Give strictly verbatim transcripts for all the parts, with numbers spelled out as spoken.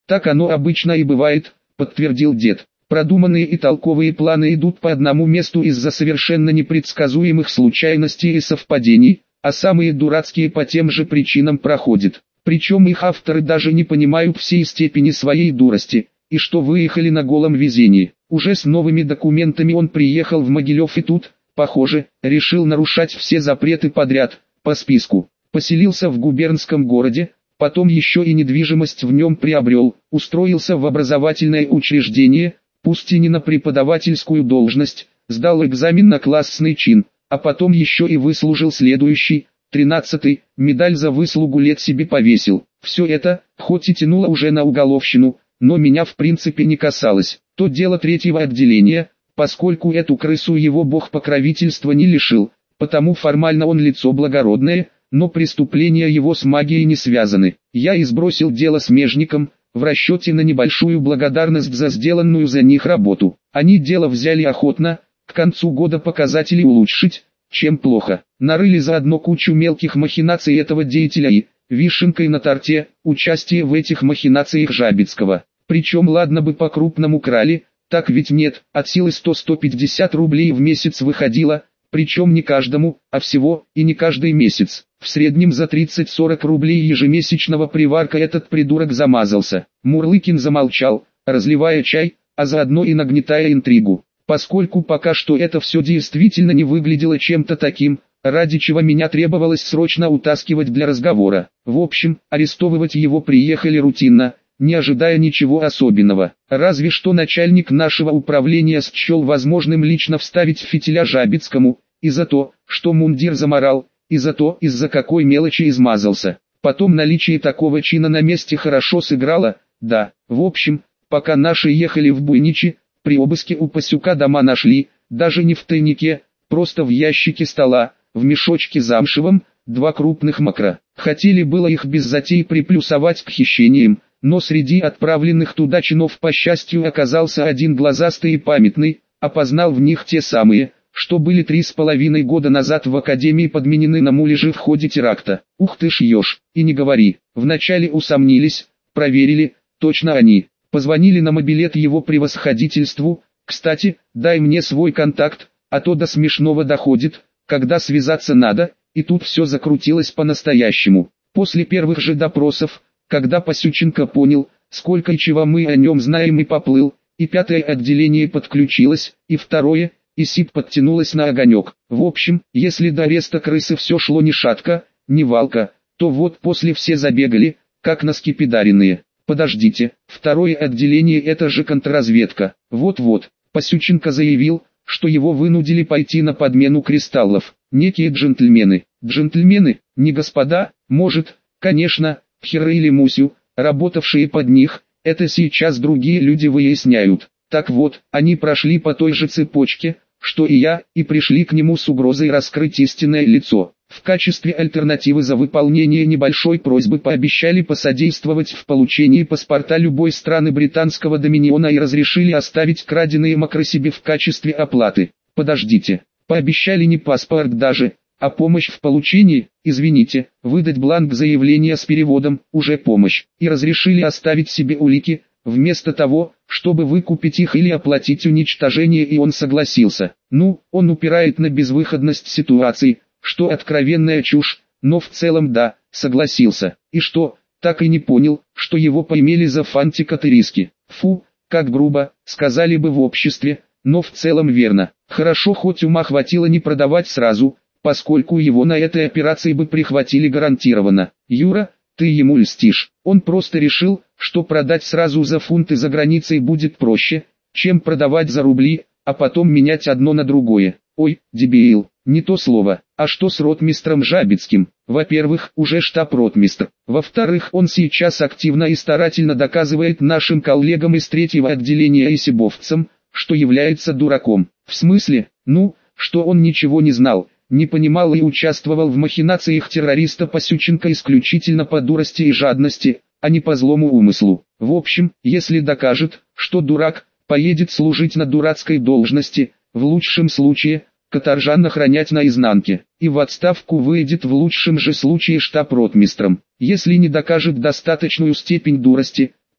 Так оно обычно и бывает, подтвердил дед. Продуманные и толковые планы идут по одному месту из-за совершенно непредсказуемых случайностей и совпадений, а самые дурацкие по тем же причинам проходят. Причем их авторы даже не понимают всей степени своей дурости, и что выехали на голом везении. Уже с новыми документами он приехал в Могилев и тут, похоже, решил нарушать все запреты подряд, по списку. Поселился в губернском городе, потом еще и недвижимость в нем приобрел, устроился в образовательное учреждение, пусть и не на преподавательскую должность, сдал экзамен на классный чин, а потом еще и выслужил следующий, тринадцатый, медаль за выслугу лет себе повесил. Все это, хоть и тянуло уже на уголовщину, но меня в принципе не касалось. То дело третьего отделения, поскольку эту крысу его бог покровительства не лишил, потому формально он лицо благородное, но преступления его с магией не связаны. Я и сбросил дело смежникам, в расчете на небольшую благодарность за сделанную за них работу. Они дело взяли охотно, к концу года показатели улучшить, чем плохо. Нарыли заодно кучу мелких махинаций этого деятеля и, вишенкой на торте, участие в этих махинациях Жабицкого. Причем ладно бы по-крупному крали, так ведь нет, от силы сто — сто пятьдесят рублей в месяц выходило, причем не каждому, а всего, и не каждый месяц. В среднем за тридцать — сорок рублей ежемесячного приварка этот придурок замазался. Мурлыкин замолчал, разливая чай, а заодно и нагнетая интригу. Поскольку пока что это все действительно не выглядело чем-то таким, ради чего меня требовалось срочно утаскивать для разговора. В общем, арестовывать его приехали рутинно, не ожидая ничего особенного. Разве что начальник нашего управления счел возможным лично вставить фитиля Жабицкому, и за то, что мундир заморал, и за то, из-за какой мелочи измазался. Потом наличие такого чина на месте хорошо сыграло, да. В общем, пока наши ехали в Буйничи, при обыске у Пасюка дома нашли, даже не в тайнике, просто в ящике стола, в мешочке замшевом, два крупных макра. Хотели было их без затей приплюсовать к хищениям, но среди отправленных туда чинов по счастью оказался один глазастый и памятный, опознал в них те самые, что были три с половиной года назад в академии подменены на муляжи в ходе теракта. Ух ты ж ешь, и не говори. Вначале усомнились, проверили, точно они. Позвонили на мобилет его превосходительству, кстати, дай мне свой контакт, а то до смешного доходит, когда связаться надо, и тут все закрутилось по-настоящему. После первых же допросов, когда Пасюченко понял, сколько и чего мы о нем знаем, и поплыл, и пятое отделение подключилось, и второе, и СИП подтянулось на огонек. В общем, если до ареста крысы все шло ни шатко, ни валко, то вот после все забегали, как наскепидаренные. Подождите, второе отделение это же контрразведка. Вот-вот, Пасюченко заявил, что его вынудили пойти на подмену кристаллов. Некие джентльмены. Джентльмены, не господа, может, конечно, Пхера или Мусю, работавшие под них, это сейчас другие люди выясняют. Так вот, они прошли по той же цепочке, что и я, и пришли к нему с угрозой раскрыть истинное лицо. В качестве альтернативы за выполнение небольшой просьбы пообещали посодействовать в получении паспорта любой страны британского доминиона и разрешили оставить краденые макры себе в качестве оплаты. Подождите, пообещали не паспорт даже, а помощь в получении, извините, выдать бланк заявления с переводом, уже помощь, и разрешили оставить себе улики, вместо того, чтобы выкупить их или оплатить уничтожение, и он согласился. Ну, он упирает на безвыходность ситуации, что откровенная чушь, но в целом да, согласился. И что, так и не понял, что его поимели за фантик и риски. Фу, как грубо, сказали бы в обществе, но в целом верно. Хорошо хоть ума хватило не продавать сразу, поскольку его на этой операции бы прихватили гарантированно. Юра, ты ему льстишь. Он просто решил, что продать сразу за фунты за границей будет проще, чем продавать за рубли, а потом менять одно на другое. Ой, дебил, не то слово. А что с ротмистром Жабицким? Во-первых, уже штаб-ротмистр. Во-вторых, он сейчас активно и старательно доказывает нашим коллегам из третьего отделения и сибовцам, что является дураком. В смысле, ну, что он ничего не знал, не понимал и участвовал в махинациях террориста Пасюченко исключительно по дурости и жадности, а не по злому умыслу. В общем, если докажет, что дурак, поедет служить на дурацкой должности, в лучшем случае, каторжан охранять наизнанке, и в отставку выйдет в лучшем же случае штаб-ротмистром. Если не докажет достаточную степень дурости,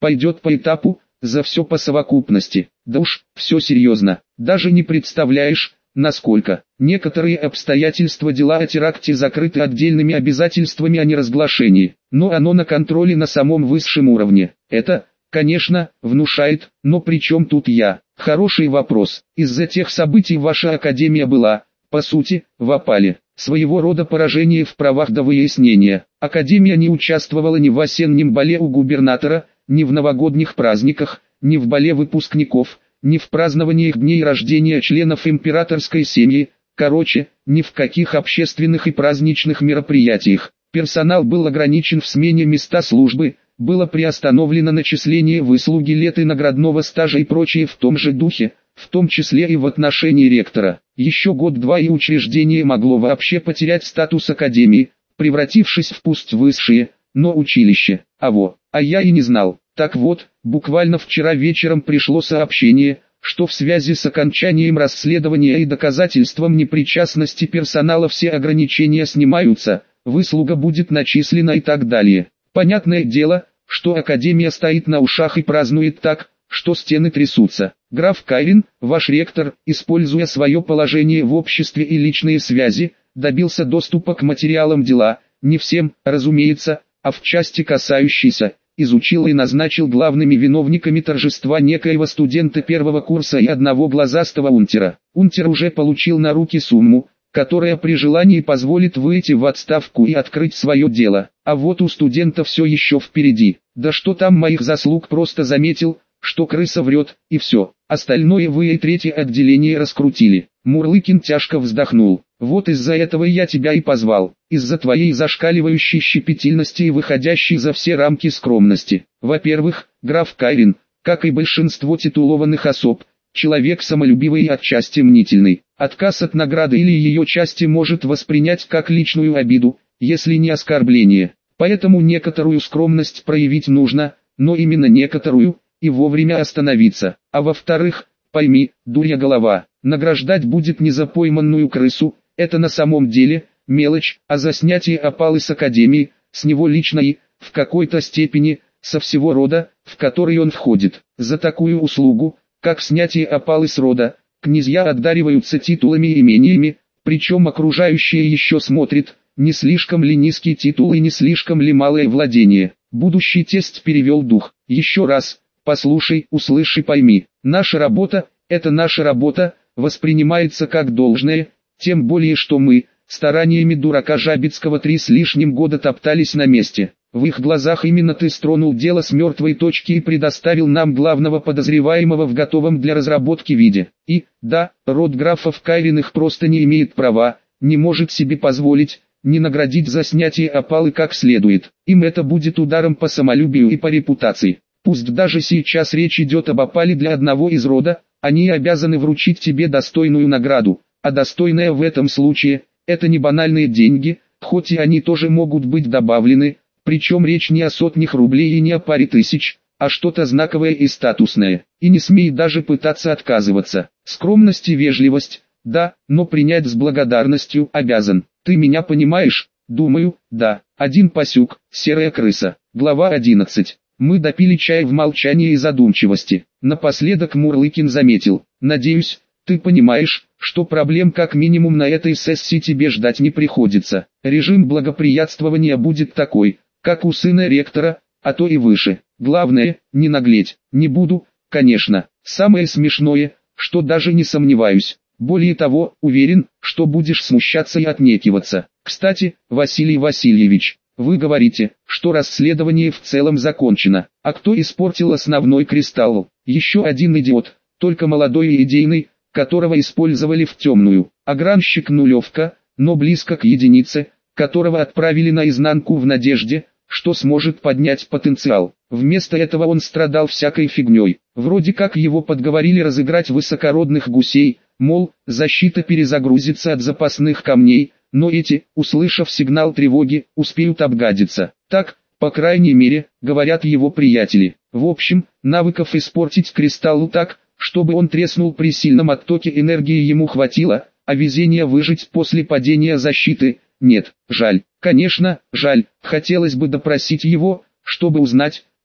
Пойдет по этапу, за все по совокупности. Да уж, все серьезно. Даже не представляешь, насколько. Некоторые обстоятельства дела о теракте закрыты отдельными обязательствами о неразглашении, но оно на контроле на самом высшем уровне. Это, конечно, внушает, но при чем тут я? Хороший вопрос. Из-за тех событий ваша академия была, по сути, в опале. Своего рода поражение в правах до выяснения. Академия не участвовала ни в осеннем бале у губернатора, ни в новогодних праздниках, ни в бале выпускников, ни в празднованиях дней рождения членов императорской семьи, короче, ни в каких общественных и праздничных мероприятиях. Персонал был ограничен в смене места службы, было приостановлено начисление выслуги лет и наградного стажа и прочее в том же духе, в том числе и в отношении ректора. Еще год-два и учреждение могло вообще потерять статус академии, превратившись в пусть высшее, но училище. А во, а я и не знал. Так вот, буквально вчера вечером пришло сообщение, что в связи с окончанием расследования и доказательством непричастности персонала все ограничения снимаются, выслуга будет начислена и так далее. Понятное дело, что академия стоит на ушах и празднует так, что стены трясутся. Граф Кайрин, ваш ректор, используя свое положение в обществе и личные связи, добился доступа к материалам дела, не всем, разумеется, а в части касающейся, изучил и назначил главными виновниками торжества некоего студента первого курса и одного глазастого унтера. Унтер уже получил на руки сумму, которая при желании позволит выйти в отставку и открыть свое дело. А вот у студента все еще впереди. Да что там моих заслуг, просто заметил, что крыса врет, и все. Остальное вы и третье отделение раскрутили. Мурлыкин тяжко вздохнул. Вот из-за этого я тебя и позвал. Из-за твоей зашкаливающей щепетильности и выходящей за все рамки скромности. Во-первых, граф Кайрин, как и большинство титулованных особ, человек самолюбивый и отчасти мнительный. Отказ от награды или ее части может воспринять как личную обиду, если не оскорбление. Поэтому некоторую скромность проявить нужно, но именно некоторую, и вовремя остановиться. А во-вторых, пойми, дурья голова, награждать будет не за пойманную крысу, это на самом деле мелочь, а за снятие опалы с академии, с него лично и, в какой-то степени, со всего рода, в который он входит. За такую услугу, как снятие опалы с рода, князья одариваются титулами и имениями, причем окружающие еще смотрят, не слишком ли низкий титул и не слишком ли малое владение. Будущий тесть перевел дух. Еще раз, послушай, услышь и пойми, наша работа, это наша работа, воспринимается как должное, тем более что мы, стараниями дурака Жабицкого три с лишним года топтались на месте. В их глазах именно ты стронул дело с мертвой точки и предоставил нам главного подозреваемого в готовом для разработки виде. И, да, род графов Кайриных просто не имеет права, не может себе позволить, не наградить за снятие опалы как следует. Им это будет ударом по самолюбию и по репутации. Пусть даже сейчас речь идет об опале для одного из рода, они обязаны вручить тебе достойную награду, а достойная в этом случае, это не банальные деньги, хоть и они тоже могут быть добавлены, причем речь не о сотнях рублей и не о паре тысяч, а что-то знаковое и статусное. И не смей даже пытаться отказываться. Скромность и вежливость, да, но принять с благодарностью обязан. Ты меня понимаешь? Думаю, да. Один пасюк, серая крыса. Глава одиннадцать. Мы допили чай в молчании и задумчивости. Напоследок Мурлыкин заметил: надеюсь, ты понимаешь, что проблем как минимум на этой сессии тебе ждать не приходится. Режим благоприятствования будет такой, как у сына ректора, а то и выше. Главное, не наглеть. Не буду, конечно. Самое смешное, что даже не сомневаюсь. Более того, уверен, что будешь смущаться и отнекиваться. Кстати, Василий Васильевич, вы говорите, что расследование в целом закончено. А кто испортил основной кристалл? Еще один идиот, только молодой и идейный, которого использовали в темную. Огранщик нулевка, но близко к единице, которого отправили наизнанку в надежде, что сможет поднять потенциал. Вместо этого он страдал всякой фигней. Вроде как его подговорили разыграть высокородных гусей, мол, защита перезагрузится от запасных камней, но эти, услышав сигнал тревоги, успеют обгадиться. Так, по крайней мере, говорят его приятели. В общем, навыков испортить кристаллу так, чтобы он треснул при сильном оттоке энергии ему хватило, а везения выжить после падения защиты – нет. Жаль, конечно, жаль, хотелось бы допросить его, чтобы узнать,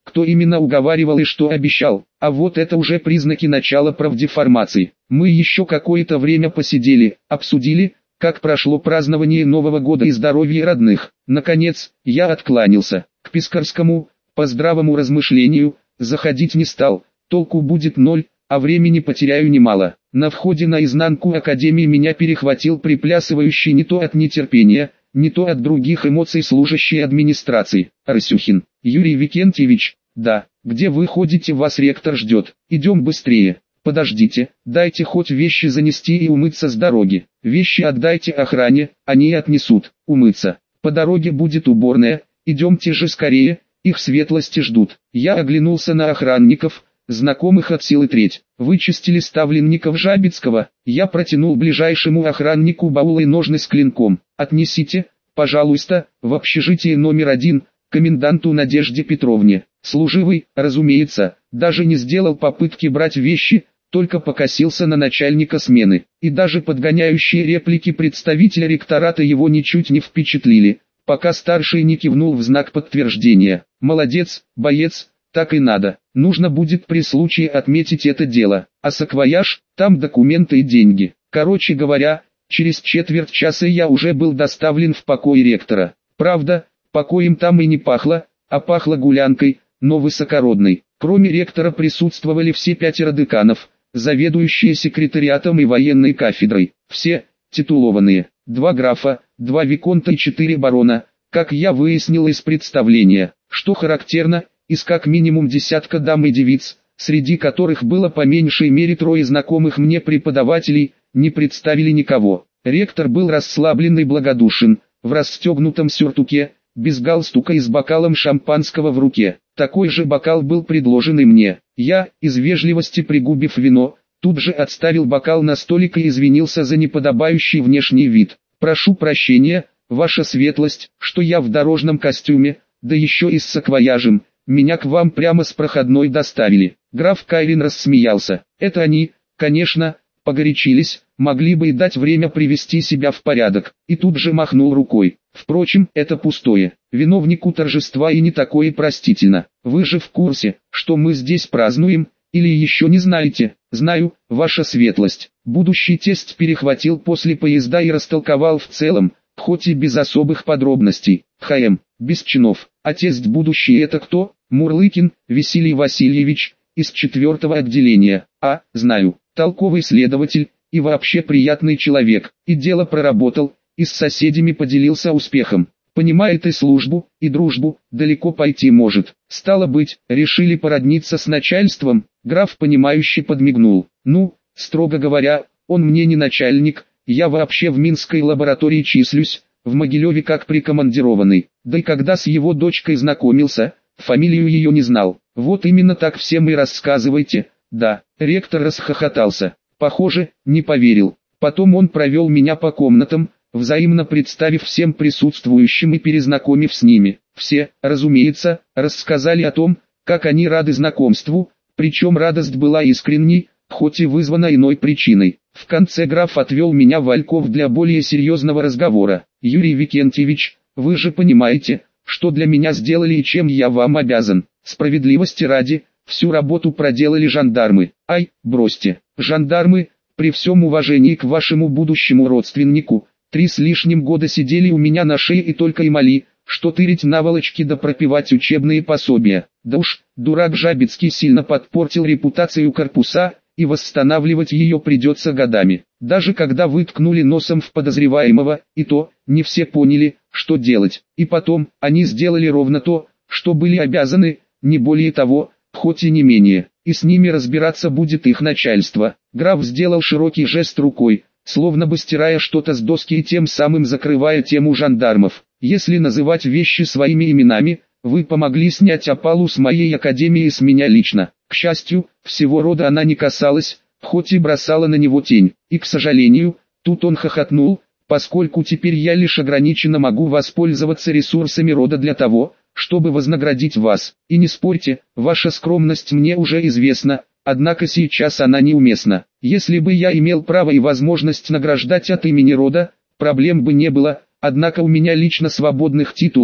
кто именно уговаривал и что обещал. А вот это уже признаки начала правдеформации. Мы еще какое-то время посидели, обсудили, как прошло празднование Нового года и здоровье родных. Наконец, я откланялся. К Пискарскому, по здравому размышлению, заходить не стал, толку будет ноль, а времени потеряю немало. На входе на изнанку академии меня перехватил приплясывающий не то от нетерпения, не то от других эмоций служащий администрации. Арсюхин, Юрий Викентьевич, да, где вы ходите, вас ректор ждет, идем быстрее. Подождите, дайте хоть вещи занести и умыться с дороги. Вещи отдайте охране, они отнесут. Умыться. По дороге будет уборная, идемте же скорее, их светлости ждут. Я оглянулся на охранников, знакомых от силы треть. Вычистили ставленников Жабицкого. Я протянул ближайшему охраннику баул и ножны с клинком. Отнесите, пожалуйста, в общежитие номер один, коменданту Надежде Петровне. Служивый, разумеется, даже не сделал попытки брать вещи, только покосился на начальника смены. И даже подгоняющие реплики представителя ректората его ничуть не впечатлили, пока старший не кивнул в знак подтверждения. Молодец, боец, так и надо. Нужно будет при случае отметить это дело. А саквояж, там документы и деньги. Короче говоря, через четверть часа я уже был доставлен в покой ректора. Правда, покоем там и не пахло, а пахло гулянкой, но высокородной. Кроме ректора присутствовали все пятеро деканов, заведующие секретариатом и военной кафедрой. Все, титулованные. Два графа, два виконта и четыре барона, как я выяснил из представления. Что характерно, из как минимум десятка дам и девиц, среди которых было по меньшей мере трое знакомых мне преподавателей, не представили никого. Ректор был расслаблен и благодушен, в расстегнутом сюртуке, без галстука и с бокалом шампанского в руке. Такой же бокал был предложен и мне. Я, из вежливости пригубив вино, тут же отставил бокал на столик и извинился за неподобающий внешний вид. «Прошу прощения, ваша светлость, что я в дорожном костюме, да еще и с саквояжем, меня к вам прямо с проходной доставили». Граф Кайрин рассмеялся. «Это они, конечно, погорячились, могли бы и дать время привести себя в порядок». И тут же махнул рукой. «Впрочем, это пустое. Виновнику торжества и не такое простительно. Вы же в курсе, что мы здесь празднуем, или еще не знаете?» «Знаю, ваша светлость». Будущий тесть перехватил после поезда и растолковал в целом, хоть и без особых подробностей. «ХМ, без чинов. А тесть будущий это кто?» «Мурлыкин, Василий Васильевич, из четвертого отделения». «А, знаю, толковый следователь, и вообще приятный человек. И дело проработал, и с соседями поделился успехом. Понимает и службу, и дружбу, далеко пойти может. Стало быть, решили породниться с начальством». Граф понимающе подмигнул. «Ну, строго говоря, он мне не начальник, я вообще в Минской лаборатории числюсь, в Могилеве как прикомандированный. Да и когда с его дочкой знакомился, фамилию ее не знал. Вот именно так всем и рассказывайте». «Да». Ректор расхохотался. Похоже, не поверил. Потом он провел меня по комнатам, взаимно представив всем присутствующим и перезнакомив с ними. Все, разумеется, рассказали о том, как они рады знакомству, причем радость была искренней, хоть и вызвана иной причиной. В конце граф отвел меня в альков для более серьезного разговора. «Юрий Викентьевич, вы же понимаете, что для меня сделали и чем я вам обязан. Справедливости ради, всю работу проделали жандармы». «Ай, бросьте, жандармы, при всем уважении к вашему будущему родственнику, три с лишним года сидели у меня на шее и только и моли, что тырить наволочки да пропивать учебные пособия. Да уж, дурак Жабицкий сильно подпортил репутацию корпуса, и восстанавливать ее придется годами. Даже когда вы ткнули носом в подозреваемого, и то, не все поняли, что делать. И потом, они сделали ровно то, что были обязаны, не более того, хоть и не менее. И с ними разбираться будет их начальство». Граф сделал широкий жест рукой, словно бы стирая что-то с доски и тем самым закрывая тему жандармов. «Если называть вещи своими именами, вы помогли снять опалу с моей академии и с меня лично. К счастью, всего рода она не касалась, хоть и бросала на него тень. И, к сожалению, тут он хохотнул, поскольку теперь я лишь ограниченно могу воспользоваться ресурсами рода для того, чтобы вознаградить вас. И не спорьте, ваша скромность мне уже известна, однако сейчас она неуместна. Если бы я имел право и возможность награждать от имени рода, проблем бы не было, однако у меня лично свободных титулов,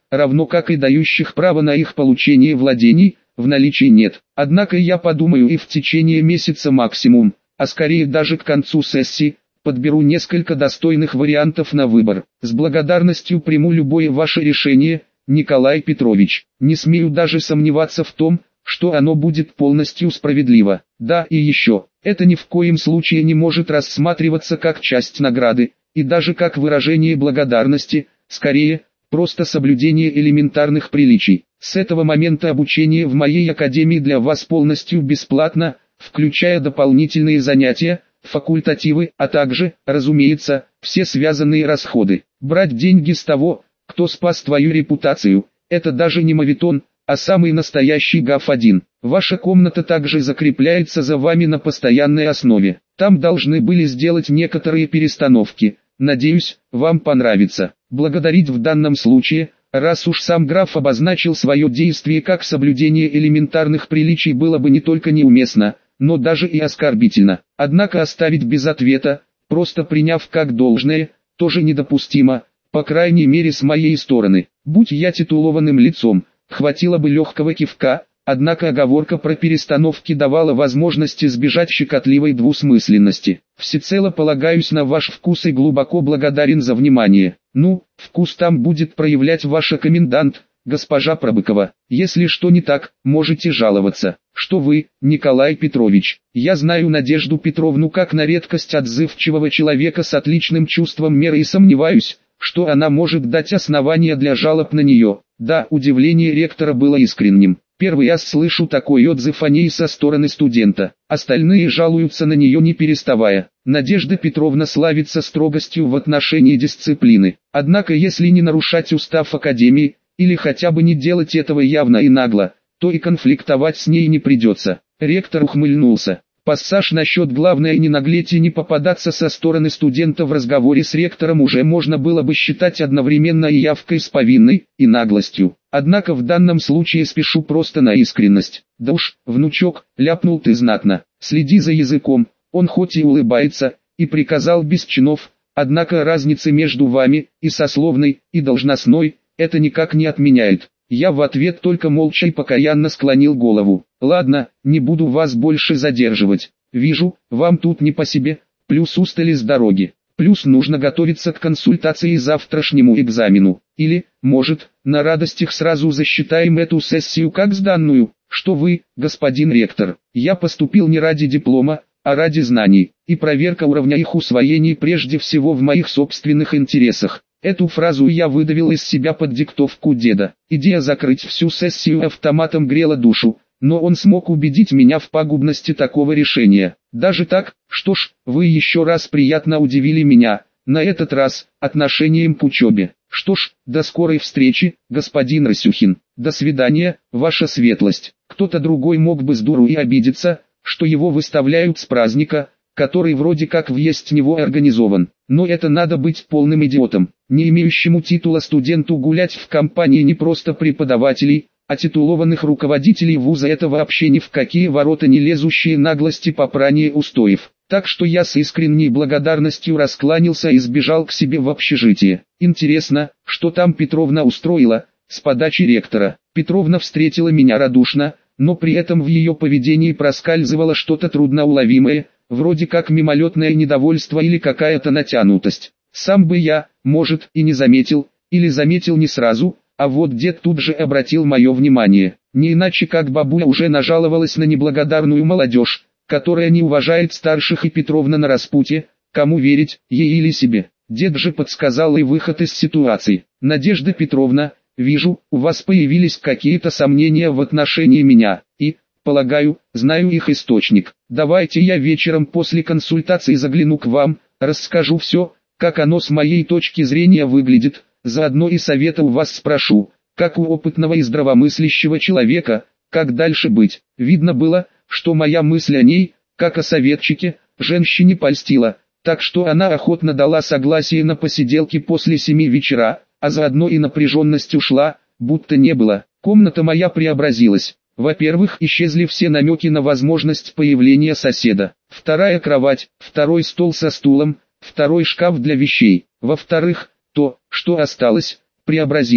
равно как и дающих право на их получение владений, в наличии нет. Однако я подумаю и в течение месяца максимум, а скорее даже к концу сессии, подберу несколько достойных вариантов на выбор. С благодарностью приму любое ваше решение, Николай Петрович. Не смею даже сомневаться в том, что оно будет полностью справедливо. Да, и еще, это ни в коем случае не может рассматриваться как часть награды, и даже как выражение благодарности, скорее, просто соблюдение элементарных приличий. С этого момента обучение в моей академии для вас полностью бесплатно, включая дополнительные занятия, факультативы, а также, разумеется, все связанные расходы. Брать деньги с того, кто спас твою репутацию, это даже не моветон, а самый настоящий гаф один. Ваша комната также закрепляется за вами на постоянной основе. Там должны были сделать некоторые перестановки. Надеюсь, вам понравится. Благодарить в данном случае, раз уж сам граф обозначил свое действие как соблюдение элементарных приличий, было бы не только неуместно, но даже и оскорбительно. Однако оставить без ответа, просто приняв как должное, тоже недопустимо, по крайней мере с моей стороны. Будь я титулованным лицом, хватило бы легкого кивка, однако оговорка про перестановки давала возможность избежать щекотливой двусмысленности. Всецело полагаюсь на ваш вкус и глубоко благодарен за внимание. Ну, вкус там будет проявлять ваша комендант, госпожа Пробыкова. Если что не так, можете жаловаться. Что вы, Николай Петрович? Я знаю Надежду Петровну как на редкость отзывчивого человека с отличным чувством меры и сомневаюсь, что она может дать основания для жалоб на нее. Да, удивление ректора было искренним. Первый раз слышу такой отзыв о ней со стороны студента. Остальные жалуются на нее не переставая. Надежда Петровна славится строгостью в отношении дисциплины. Однако если не нарушать устав академии, или хотя бы не делать этого явно и нагло, то и конфликтовать с ней не придется. Ректор ухмыльнулся. Пассаж насчет главное не наглеть и не попадаться со стороны студента в разговоре с ректором уже можно было бы считать одновременно и явкой с повинной, и наглостью. Однако в данном случае спешу просто на искренность. Да уж, внучок, ляпнул ты знатно. Следи за языком, он хоть и улыбается, и приказал без чинов, однако разницы между вами, и сословной, и должностной, это никак не отменяет. Я в ответ только молча и покаянно склонил голову. Ладно, не буду вас больше задерживать. Вижу, вам тут не по себе, плюс устали с дороги. Плюс нужно готовиться к консультации и завтрашнему экзамену. Или, может, на радостях сразу засчитаем эту сессию как сданную. Что вы, господин ректор, я поступил не ради диплома, а ради знаний. И проверка уровня их усвоений прежде всего в моих собственных интересах. Эту фразу я выдавил из себя под диктовку деда. Идея закрыть всю сессию автоматом грела душу, но он смог убедить меня в пагубности такого решения. Даже так, что ж, вы еще раз приятно удивили меня, на этот раз, отношением к учебе. Что ж, до скорой встречи, господин Росюхин. До свидания, ваша светлость. Кто-то другой мог бы с дуру и обидеться, что его выставляют с праздника, который вроде как въезд в него организован. Но это надо быть полным идиотом, не имеющему титула студенту гулять в компании не просто преподавателей, а титулованных руководителей вуза. Это вообще ни в какие ворота не лезущие наглости попрания устоев. Так что я с искренней благодарностью раскланялся и сбежал к себе в общежитие. Интересно, что там Петровна устроила, с подачи ректора. Петровна встретила меня радушно, но при этом в ее поведении проскальзывало что-то трудноуловимое, вроде как мимолетное недовольство или какая-то натянутость. Сам бы я, может, и не заметил, или заметил не сразу, а вот дед тут же обратил мое внимание. Не иначе как бабуля уже нажаловалась на неблагодарную молодежь, которая не уважает старших, и Петровна на распутье, кому верить, ей или себе. Дед же подсказал и выход из ситуации. Надежда Петровна, вижу, у вас появились какие-то сомнения в отношении меня, и, полагаю, знаю их источник. Давайте я вечером после консультации загляну к вам, расскажу все, как оно с моей точки зрения выглядит, заодно и совета у вас спрошу, как у опытного и здравомыслящего человека, как дальше быть. Видно было, что моя мысль о ней, как о советчике, женщине польстила, так что она охотно дала согласие на посиделки после семи вечера, а заодно и напряженность ушла, будто не было. Комната моя преобразилась. Во-первых, исчезли все намеки на возможность появления соседа. Вторая кровать, второй стол со стулом, второй шкаф для вещей. Во-вторых, то, что осталось, преобразилось.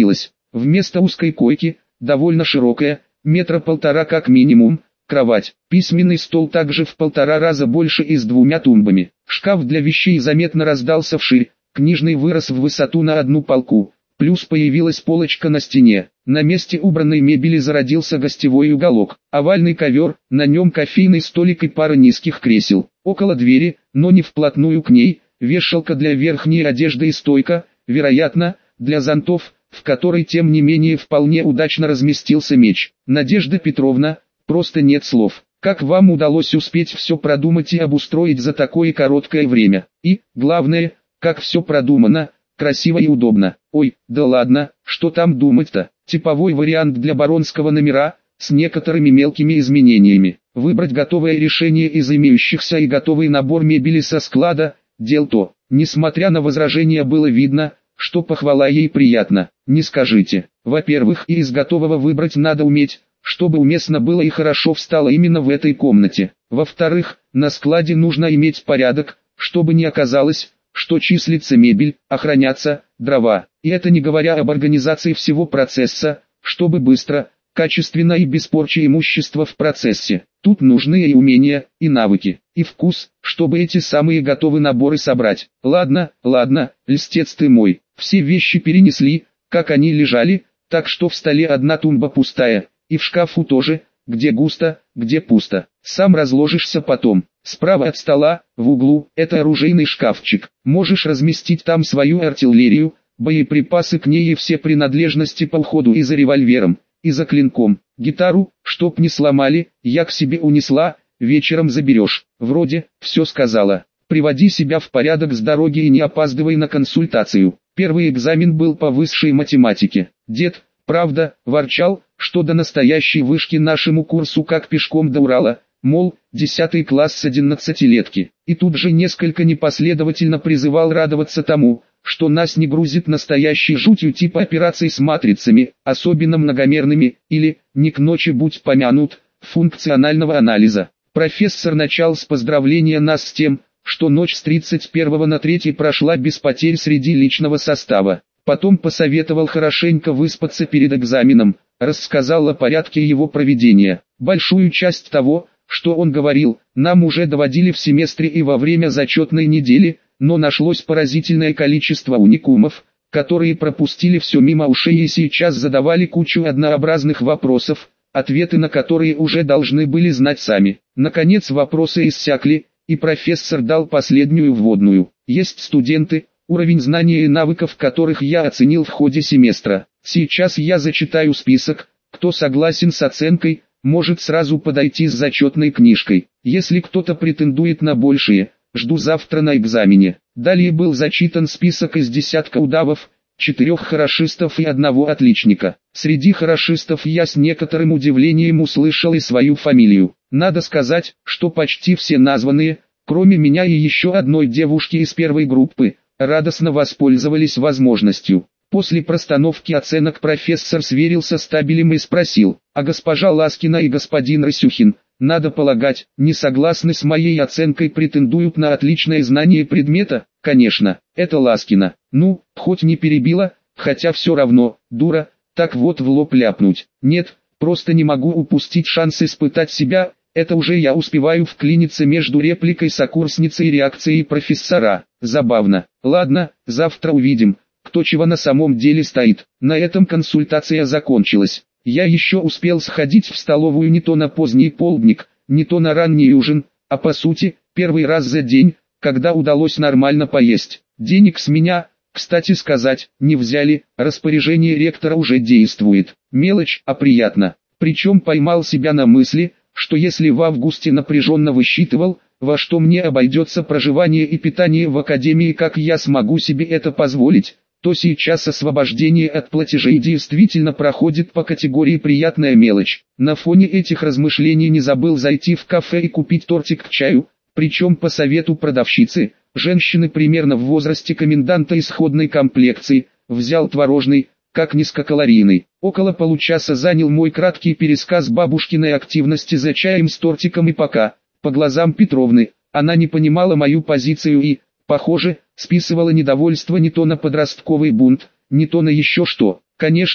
Вместо узкой койки, довольно широкая, метра полтора как минимум, кровать. Письменный стол также в полтора раза больше и с двумя тумбами. Шкаф для вещей заметно раздался вширь, книжный вырос в высоту на одну полку. Плюс появилась полочка на стене. На месте убранной мебели зародился гостевой уголок. Овальный ковер, на нем кофейный столик и пара низких кресел. Около двери, но не вплотную к ней, вешалка для верхней одежды и стойка, вероятно, для зонтов, в которой тем не менее вполне удачно разместился меч. Надежда Петровна, просто нет слов. Как вам удалось успеть все продумать и обустроить за такое короткое время? И, главное, как все продумано, красиво и удобно. Ой, да ладно, что там думать-то? Типовой вариант для баронского номера, с некоторыми мелкими изменениями. Выбрать готовое решение из имеющихся и готовый набор мебели со склада, дел то. Несмотря на возражения, было видно, что похвала ей приятна. Не скажите. Во-первых, и из готового выбрать надо уметь, чтобы уместно было и хорошо встало именно в этой комнате. Во-вторых, на складе нужно иметь порядок, чтобы не оказалось, что числится мебель, а хранятся дрова. И это не говоря об организации всего процесса, чтобы быстро, качественно и без порчи имущества в процессе. Тут нужны и умения, и навыки, и вкус, чтобы эти самые готовые наборы собрать. Ладно, ладно, льстец ты мой. Все вещи перенесли, как они лежали, так что в столе одна тумба пустая, и в шкафу тоже, где густо, где пусто. Сам разложишься потом. Справа от стола, в углу, это оружейный шкафчик. Можешь разместить там свою артиллерию, боеприпасы к ней и все принадлежности по уходу и за револьвером, и за клинком. Гитару, чтоб не сломали, я к себе унесла, вечером заберешь. Вроде, все сказала. Приводи себя в порядок с дороги и не опаздывай на консультацию. Первый экзамен был по высшей математике. Дед, правда, ворчал, что до настоящей вышки нашему курсу как пешком до Урала, мол, десятый класс с одиннадцатилетки. И тут же несколько непоследовательно призывал радоваться тому, что нас не грузит настоящей жутью типа операций с матрицами, особенно многомерными, или, не к ночи будь помянут, функционального анализа. Профессор начал с поздравления нас с тем, что ночь с тридцать первого на третий прошла без потерь среди личного состава. Потом посоветовал хорошенько выспаться перед экзаменом, рассказал о порядке его проведения. Большую часть того, что он говорил, нам уже доводили в семестре и во время зачетной недели, но нашлось поразительное количество уникумов, которые пропустили все мимо ушей и сейчас задавали кучу однообразных вопросов, ответы на которые уже должны были знать сами. Наконец вопросы иссякли, и профессор дал последнюю вводную. Есть студенты, уровень знаний и навыков которых я оценил в ходе семестра. Сейчас я зачитаю список, кто согласен с оценкой, может сразу подойти с зачетной книжкой. Если кто-то претендует на большее, жду завтра на экзамене. Далее был зачитан список из десятка удавов, четырех хорошистов и одного отличника. Среди хорошистов я с некоторым удивлением услышал и свою фамилию. Надо сказать, что почти все названные, кроме меня и еще одной девушки из первой группы, радостно воспользовались возможностью. После простановки оценок профессор сверился с табелем и спросил, а госпожа Ласкина и господин Рысюхин, надо полагать, не согласны с моей оценкой, претендуют на отличное знание предмета? Конечно, это Ласкина. Ну, хоть не перебила, хотя все равно, дура, так вот в лоб ляпнуть. Нет, просто не могу упустить шанс испытать себя, это уже я успеваю вклиниться между репликой сокурсницы и реакцией профессора. Забавно. Ладно, завтра увидим, кто чего на самом деле стоит. На этом консультация закончилась. Я еще успел сходить в столовую не то на поздний полдник, не то на ранний ужин, а по сути, первый раз за день, когда удалось нормально поесть. Денег с меня, кстати сказать, не взяли, распоряжение ректора уже действует. Мелочь, а приятно. Причем поймал себя на мысли, что если в августе напряженно высчитывал, во что мне обойдется проживание и питание в академии, как я смогу себе это позволить, то сейчас освобождение от платежей действительно проходит по категории «приятная мелочь». На фоне этих размышлений не забыл зайти в кафе и купить тортик к чаю, причем по совету продавщицы, женщины примерно в возрасте коменданта исходной комплекции, взял творожный, как низкокалорийный. Около получаса занял мой краткий пересказ бабушкиной активности за чаем с тортиком, и пока, по глазам Петровны, она не понимала мою позицию и, похоже, списывала недовольство не то на подростковый бунт, не то на еще что. Конечно,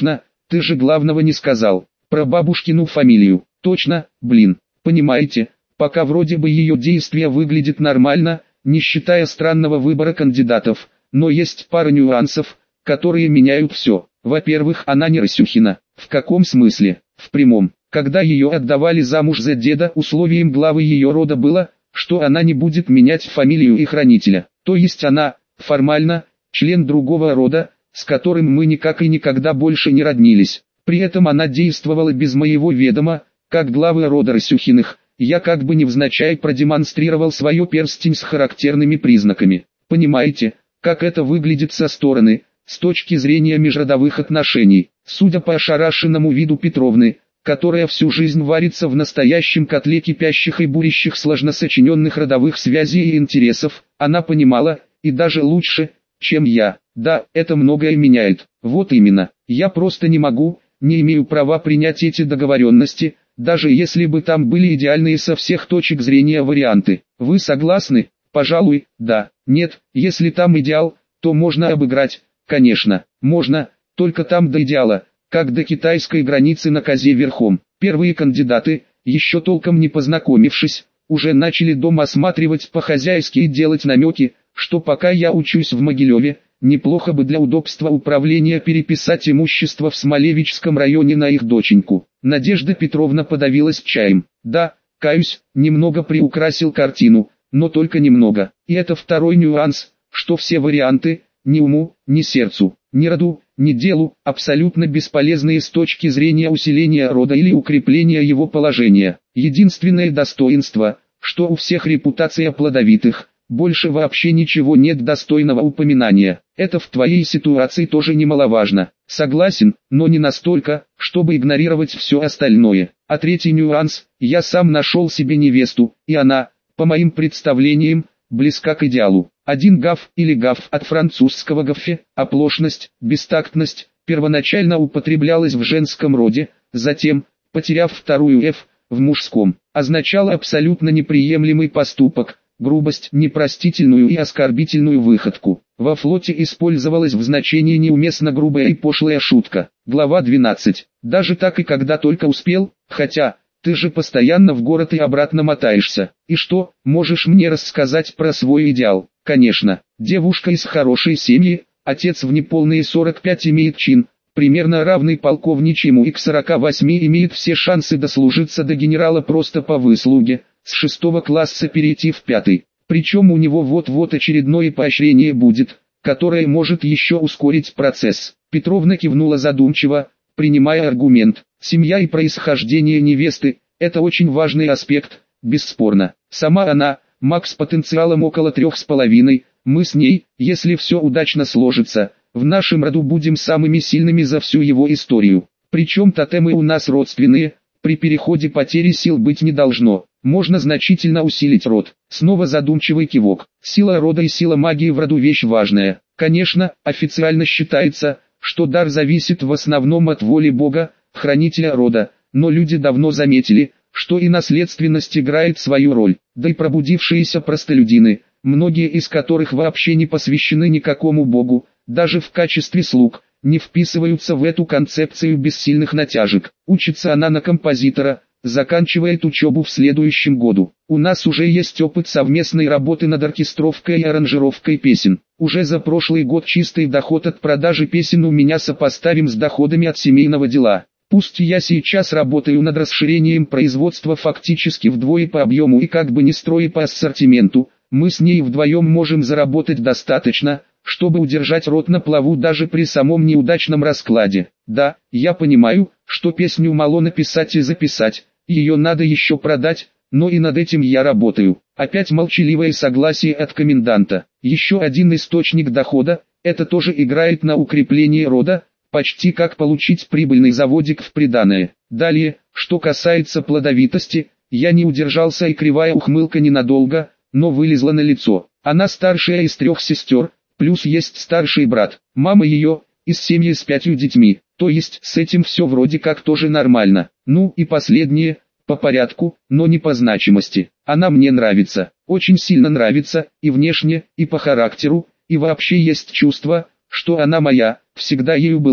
ты же главного не сказал, про бабушкину фамилию. Точно, блин, понимаете, пока вроде бы ее действия выглядят нормально, не считая странного выбора кандидатов, но есть пара нюансов, которые меняют все. Во-первых, она не Расюхина. В каком смысле? В прямом. Когда ее отдавали замуж за деда, условием главы ее рода было, что она не будет менять фамилию и хранителя. То есть она, формально, член другого рода, с которым мы никак и никогда больше не роднились. При этом она действовала без моего ведома, как главы рода Расюхиных. Я как бы невзначай продемонстрировал свое перстень с характерными признаками. Понимаете, как это выглядит со стороны, с точки зрения межродовых отношений. Судя по ошарашенному виду Петровны, которая всю жизнь варится в настоящем котле кипящих и бурящих сложно сочиненных родовых связей и интересов, она понимала, и даже лучше, чем я. Да, это многое меняет. Вот именно, я просто не могу, не имею права принять эти договоренности, даже если бы там были идеальные со всех точек зрения варианты. Вы согласны? Пожалуй, да. Нет, если там идеал, то можно обыграть, конечно, можно, только там до идеала, как до китайской границы на козе верхом. Первые кандидаты, еще толком не познакомившись, уже начали дом осматривать по-хозяйски и делать намеки, что пока я учусь в Могилеве, неплохо бы для удобства управления переписать имущество в Смолевичском районе на их доченьку. Надежда Петровна подавилась чаем. Да, каюсь, немного приукрасил картину, но только немного. И это второй нюанс, что все варианты, ни уму, ни сердцу, ни роду, ни делу, абсолютно бесполезные с точки зрения усиления рода или укрепления его положения. Единственное достоинство, что у всех репутация плодовитых, больше вообще ничего нет достойного упоминания. Это в твоей ситуации тоже немаловажно. Согласен, но не настолько, чтобы игнорировать все остальное. А третий нюанс, я сам нашел себе невесту, и она, по моим представлениям, близка к идеалу. Один гаф или гаф от французского гафе, оплошность, бестактность, первоначально употреблялась в женском роде, затем, потеряв вторую «ф», в мужском, означало абсолютно неприемлемый поступок, грубость, непростительную и оскорбительную выходку. Во флоте использовалась в значении неуместно грубая и пошлая шутка. Глава двенадцать. Даже так и когда только успел, хотя, ты же постоянно в город и обратно мотаешься. И что, можешь мне рассказать про свой идеал? Конечно, девушка из хорошей семьи, отец в неполные сорок пять имеет чин, примерно равный полковничьему, и к сорока восьми имеет все шансы дослужиться до генерала просто по выслуге, с шестого класса перейти в пятый. Причем у него вот-вот очередное поощрение будет, которое может еще ускорить процесс. Петровна кивнула задумчиво, принимая аргумент. Семья и происхождение невесты – это очень важный аспект, бесспорно. Сама она, маг с потенциалом около трех с половиной, мы с ней, если все удачно сложится, в нашем роду будем самыми сильными за всю его историю. Причем тотемы у нас родственные, при переходе потери сил быть не должно. Можно значительно усилить род. Снова задумчивый кивок. Сила рода и сила магии в роду вещь важная. Конечно, официально считается, что дар зависит в основном от воли Бога, хранителя рода, но люди давно заметили, что и наследственность играет свою роль. Да и пробудившиеся простолюдины, многие из которых вообще не посвящены никакому Богу, даже в качестве слуг, не вписываются в эту концепцию без сильных натяжек. Учится она на композитора, заканчивает учебу в следующем году. У нас уже есть опыт совместной работы над оркестровкой и аранжировкой песен. Уже за прошлый год чистый доход от продажи песен у меня сопоставим с доходами от семейного дела. Пусть я сейчас работаю над расширением производства фактически вдвое по объему и как бы не строе по ассортименту, мы с ней вдвоем можем заработать достаточно, чтобы удержать род на плаву даже при самом неудачном раскладе. Да, я понимаю, что песню мало написать и записать, ее надо еще продать, но и над этим я работаю. Опять молчаливое согласие от коменданта. Еще один источник дохода, это тоже играет на укрепление рода, почти как получить прибыльный заводик в приданое. Далее, что касается плодовитости, я не удержался и кривая ухмылка ненадолго, но вылезла на лицо. Она старшая из трех сестер, плюс есть старший брат, мама ее, из семьи с пятью детьми, то есть с этим все вроде как тоже нормально. Ну и последнее, по порядку, но не по значимости. Она мне нравится, очень сильно нравится, и внешне, и по характеру, и вообще есть чувство, что она моя, всегда ею была,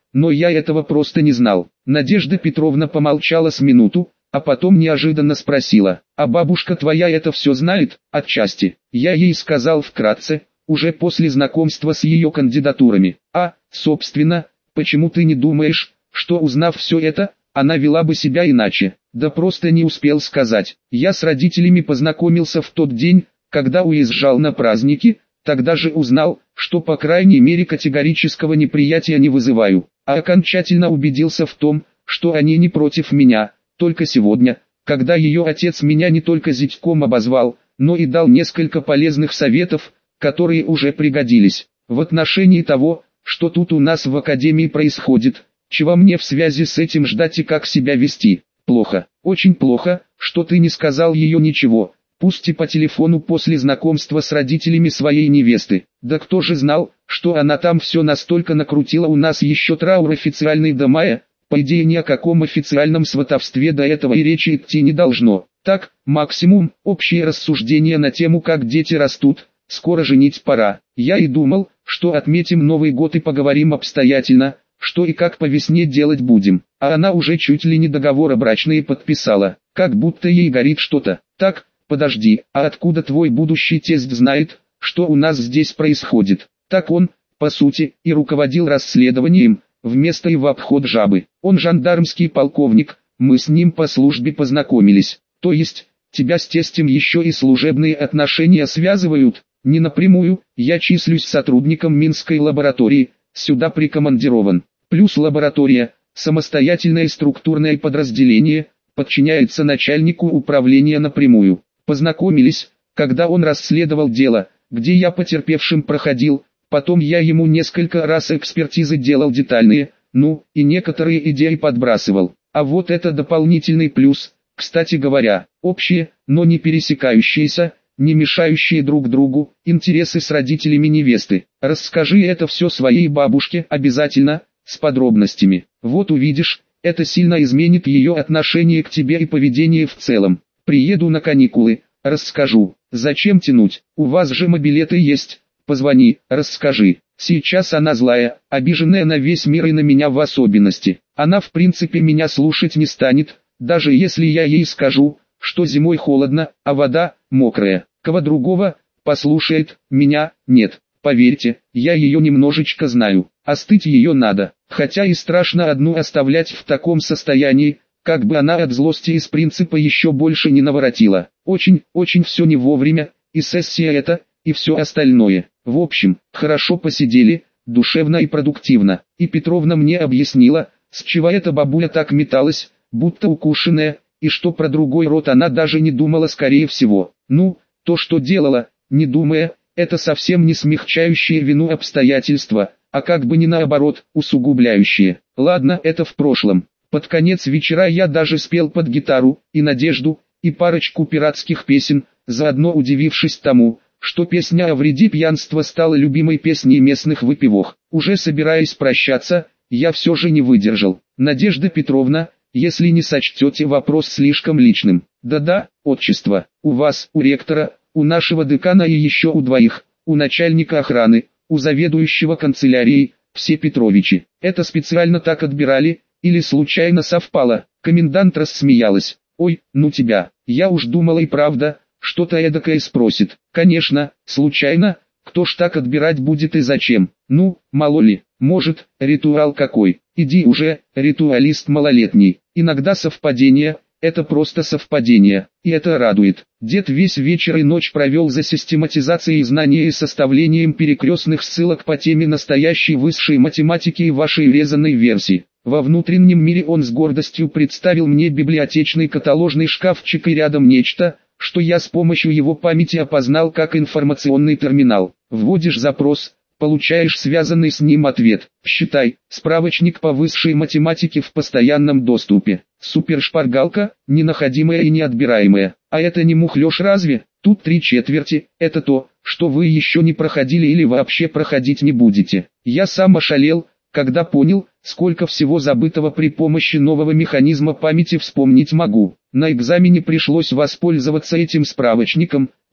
но я этого просто не знал. Надежда Петровна помолчала с минуту, а потом неожиданно спросила: «А бабушка твоя это все знает?» «Отчасти». Я ей сказал вкратце, уже после знакомства с ее кандидатурами. «А, собственно, почему ты не думаешь, что узнав все это, она вела бы себя иначе?» «Да просто не успел сказать. Я с родителями познакомился в тот день, когда уезжал на праздники, тогда же узнал, что по крайней мере категорического неприятия не вызываю, а окончательно убедился в том, что они не против меня. Только сегодня, когда ее отец меня не только зятьком обозвал, но и дал несколько полезных советов, которые уже пригодились, в отношении того, что тут у нас в академии происходит, чего мне в связи с этим ждать и как себя вести. Плохо, очень плохо, что ты не сказал ее ничего, пусть и по телефону после знакомства с родителями своей невесты. Да кто же знал, что она там все настолько накрутила, у нас еще траур официальный до мая. По идее ни о каком официальном сватовстве до этого и речи идти не должно. Так, максимум, общие рассуждения на тему как дети растут, скоро женить пора. Я и думал, что отметим Новый год и поговорим обстоятельно, что и как по весне делать будем. А она уже чуть ли не договоры брачные подписала, как будто ей горит что-то. Так, подожди, а откуда твой будущий тесть знает, что у нас здесь происходит? Так он, по сути, и руководил расследованием, вместо и в обход жабы. Он жандармский полковник, мы с ним по службе познакомились. То есть, тебя с тестем еще и служебные отношения связывают? Не напрямую, я числюсь сотрудником Минской лаборатории, сюда прикомандирован. Плюс лаборатория, самостоятельное структурное подразделение, подчиняется начальнику управления напрямую. Познакомились, когда он расследовал дело, где я потерпевшим проходил. Потом я ему несколько раз экспертизы делал детальные, ну, и некоторые идеи подбрасывал. А вот это дополнительный плюс, кстати говоря, общие, но не пересекающиеся, не мешающие друг другу, интересы с родителями невесты. Расскажи это все своей бабушке обязательно, с подробностями. Вот увидишь, это сильно изменит ее отношение к тебе и поведение в целом. Приеду на каникулы, расскажу. Зачем тянуть, у вас же мобилеты есть. Позвони, расскажи. Сейчас она злая, обиженная на весь мир и на меня в особенности. Она в принципе меня слушать не станет, даже если я ей скажу, что зимой холодно, а вода мокрая. Кого другого послушает, меня нет. Поверьте, я ее немножечко знаю. Остыть ее надо, хотя и страшно одну оставлять в таком состоянии, как бы она от злости из принципа еще больше не наворотила. Очень, очень все не вовремя, и сессия эта, и все остальное. В общем, хорошо посидели, душевно и продуктивно. И Петровна мне объяснила, с чего эта бабуля так металась, будто укушенная, и что про другой род она даже не думала скорее всего. Ну, то что делала, не думая, это совсем не смягчающие вину обстоятельства, а как бы не наоборот, усугубляющие. Ладно, это в прошлом. Под конец вечера я даже спел под гитару, и Надежду, и парочку пиратских песен, заодно удивившись тому, что песня о вреде пьянства стала любимой песней местных выпивок. Уже собираясь прощаться, я все же не выдержал. Надежда Петровна, если не сочтете вопрос слишком личным. Да-да, отчество. У вас, у ректора, у нашего декана и еще у двоих, у начальника охраны, у заведующего канцелярией, все Петровичи. Это специально так отбирали, или случайно совпало? Комендант рассмеялась. Ой, ну тебя, я уж думала и правда, что-то эдакое спросит. Конечно, случайно, кто ж так отбирать будет и зачем? Ну, мало ли, может, ритуал какой. Иди уже, ритуалист малолетний. Иногда совпадение, это просто совпадение, и это радует. Дед весь вечер и ночь провел за систематизацией знания и составлением перекрестных ссылок по теме настоящей высшей математики и вашей резаной версии. Во внутреннем мире он с гордостью представил мне библиотечный каталожный шкафчик и рядом нечто, что я с помощью его памяти опознал как информационный терминал. Вводишь запрос, получаешь связанный с ним ответ. Считай, справочник по высшей математике в постоянном доступе. Супершпаргалка, ненаходимая и неотбираемая. А это не мухлёж разве? Тут три четверти, это то, что вы еще не проходили или вообще проходить не будете. Я сам ошалел, когда понял, сколько всего забытого при помощи нового механизма памяти вспомнить могу. На экзамене пришлось воспользоваться этим справочником,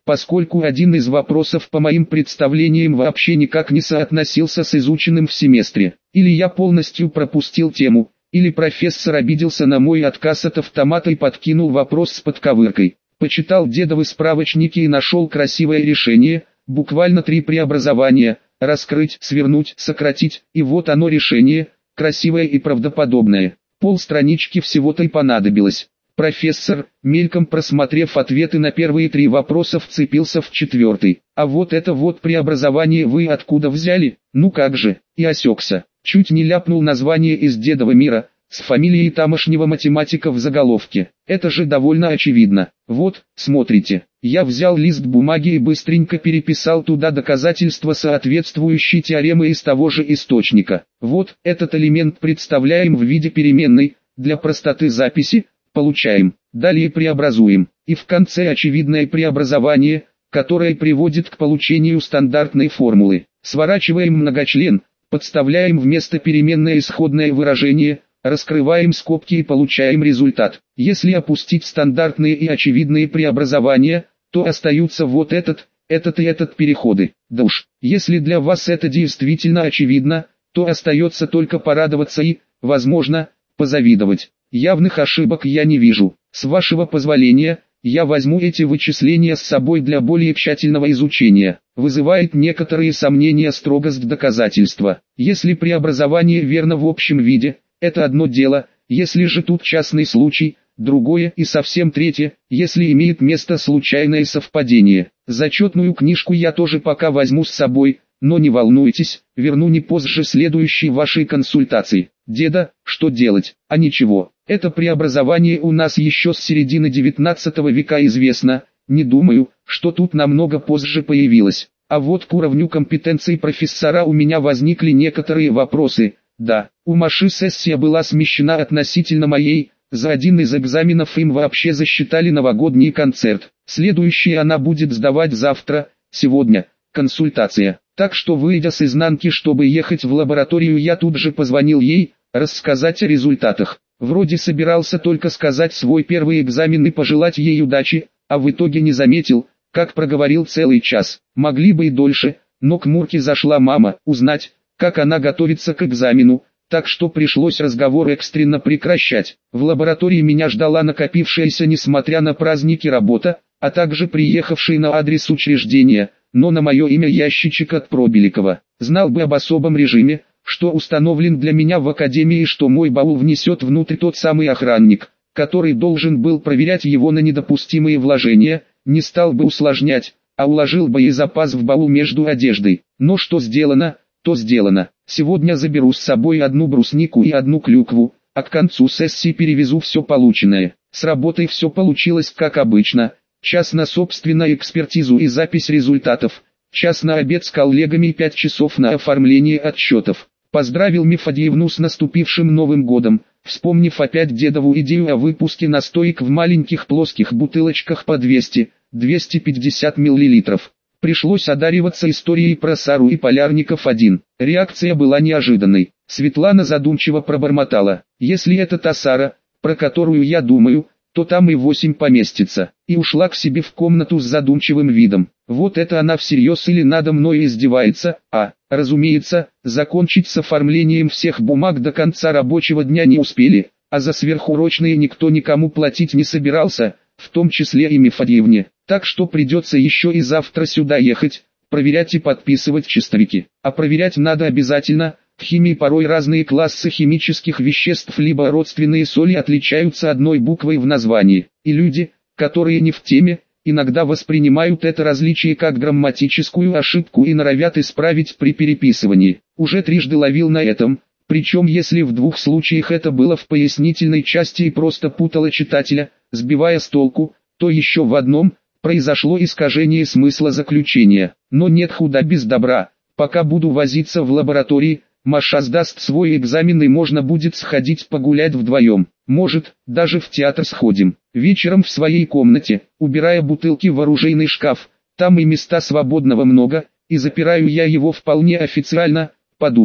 поскольку один из вопросов по моим представлениям вообще никак не соотносился с изученным в семестре. Или я полностью пропустил тему, или профессор обиделся на мой отказ от автомата и подкинул вопрос с подковыркой. Почитал дедовы справочники и нашел красивое решение, буквально три преобразования: раскрыть, свернуть, сократить, и вот оно решение, красивое и правдоподобное. Полстранички всего-то и понадобилось. Профессор, мельком просмотрев ответы на первые три вопроса, вцепился в четвертый. А вот это вот преобразование вы откуда взяли? Ну как же, и осекся. Чуть не ляпнул название из дедова мира, с фамилией тамошнего математика в заголовке. Это же довольно очевидно. Вот, смотрите. Я взял лист бумаги и быстренько переписал туда доказательства соответствующей теоремы из того же источника. Вот, этот элемент представляем в виде переменной, для простоты записи, получаем, далее преобразуем, и в конце очевидное преобразование, которое приводит к получению стандартной формулы. Сворачиваем многочлен, подставляем вместо переменное исходное выражение, раскрываем скобки и получаем результат. Если опустить стандартные и очевидные преобразования, то остаются вот этот, этот и этот переходы. Да уж, если для вас это действительно очевидно, то остается только порадоваться и, возможно, позавидовать. Явных ошибок я не вижу. С вашего позволения, я возьму эти вычисления с собой для более тщательного изучения. Вызывает некоторые сомнения строгость доказательства. Если преобразование верно в общем виде, это одно дело, если же тут частный случай, другое и совсем третье, если имеет место случайное совпадение. Зачетную книжку я тоже пока возьму с собой, но не волнуйтесь, верну не позже следующей вашей консультации. Деда, что делать? А ничего, это преобразование у нас еще с середины девятнадцатого века известно, не думаю, что тут намного позже появилось. А вот к уровню компетенции профессора у меня возникли некоторые вопросы. Да, у Маши сессия была смещена относительно моей, за один из экзаменов им вообще засчитали новогодний концерт. Следующий она будет сдавать завтра, сегодня, консультация. Так что, выйдя с изнанки, чтобы ехать в лабораторию, я тут же позвонил ей, рассказать о результатах. Вроде собирался только сказать свой первый экзамен и пожелать ей удачи, а в итоге не заметил, как проговорил целый час. Могли бы и дольше, но к Мурке зашла мама, узнать, как она готовится к экзамену, так что пришлось разговор экстренно прекращать. В лаборатории меня ждала накопившаяся несмотря на праздники работа, а также приехавший на адрес учреждения, но на мое имя ящичек от Пробеликова. Знал бы об особом режиме, что установлен для меня в академии, что мой баул внесет внутрь тот самый охранник, который должен был проверять его на недопустимые вложения, не стал бы усложнять, а уложил боезапас в баул между одеждой. Но что сделано, то сделано. Сегодня заберу с собой одну бруснику и одну клюкву, а к концу сессии перевезу все полученное. С работой все получилось как обычно. Час на собственную экспертизу и запись результатов, час на обед с коллегами и пять часов на оформление отчетов. Поздравил Мефодиевну с наступившим Новым годом, вспомнив опять дедову идею о выпуске настоек в маленьких плоских бутылочках по двести — двести пятьдесят миллилитров. Пришлось одариваться историей про Сару и полярников один. Реакция была неожиданной. Светлана задумчиво пробормотала: «Если это та Сара, про которую я думаю, то там и восемь поместится», и ушла к себе в комнату с задумчивым видом. Вот это она всерьез или надо мной издевается, а, разумеется, закончить с оформлением всех бумаг до конца рабочего дня не успели, а за сверхурочные никто никому платить не собирался, в том числе и Мефодиевне, так что придется еще и завтра сюда ехать, проверять и подписывать чистовики. А проверять надо обязательно. В химии порой разные классы химических веществ либо родственные соли отличаются одной буквой в названии, и люди, которые не в теме, иногда воспринимают это различие как грамматическую ошибку и норовят исправить при переписывании. Уже трижды ловил на этом, причем если в двух случаях это было в пояснительной части и просто путало читателя, сбивая с толку, то еще в одном произошло искажение смысла заключения. Но нет худа без добра, пока буду возиться в лаборатории, Маша сдаст свой экзамен и можно будет сходить погулять вдвоем. Может, даже в театр сходим. Вечером в своей комнате, убирая бутылки в оружейный шкаф, там и места свободного много, и запираю я его вполне официально, подумал.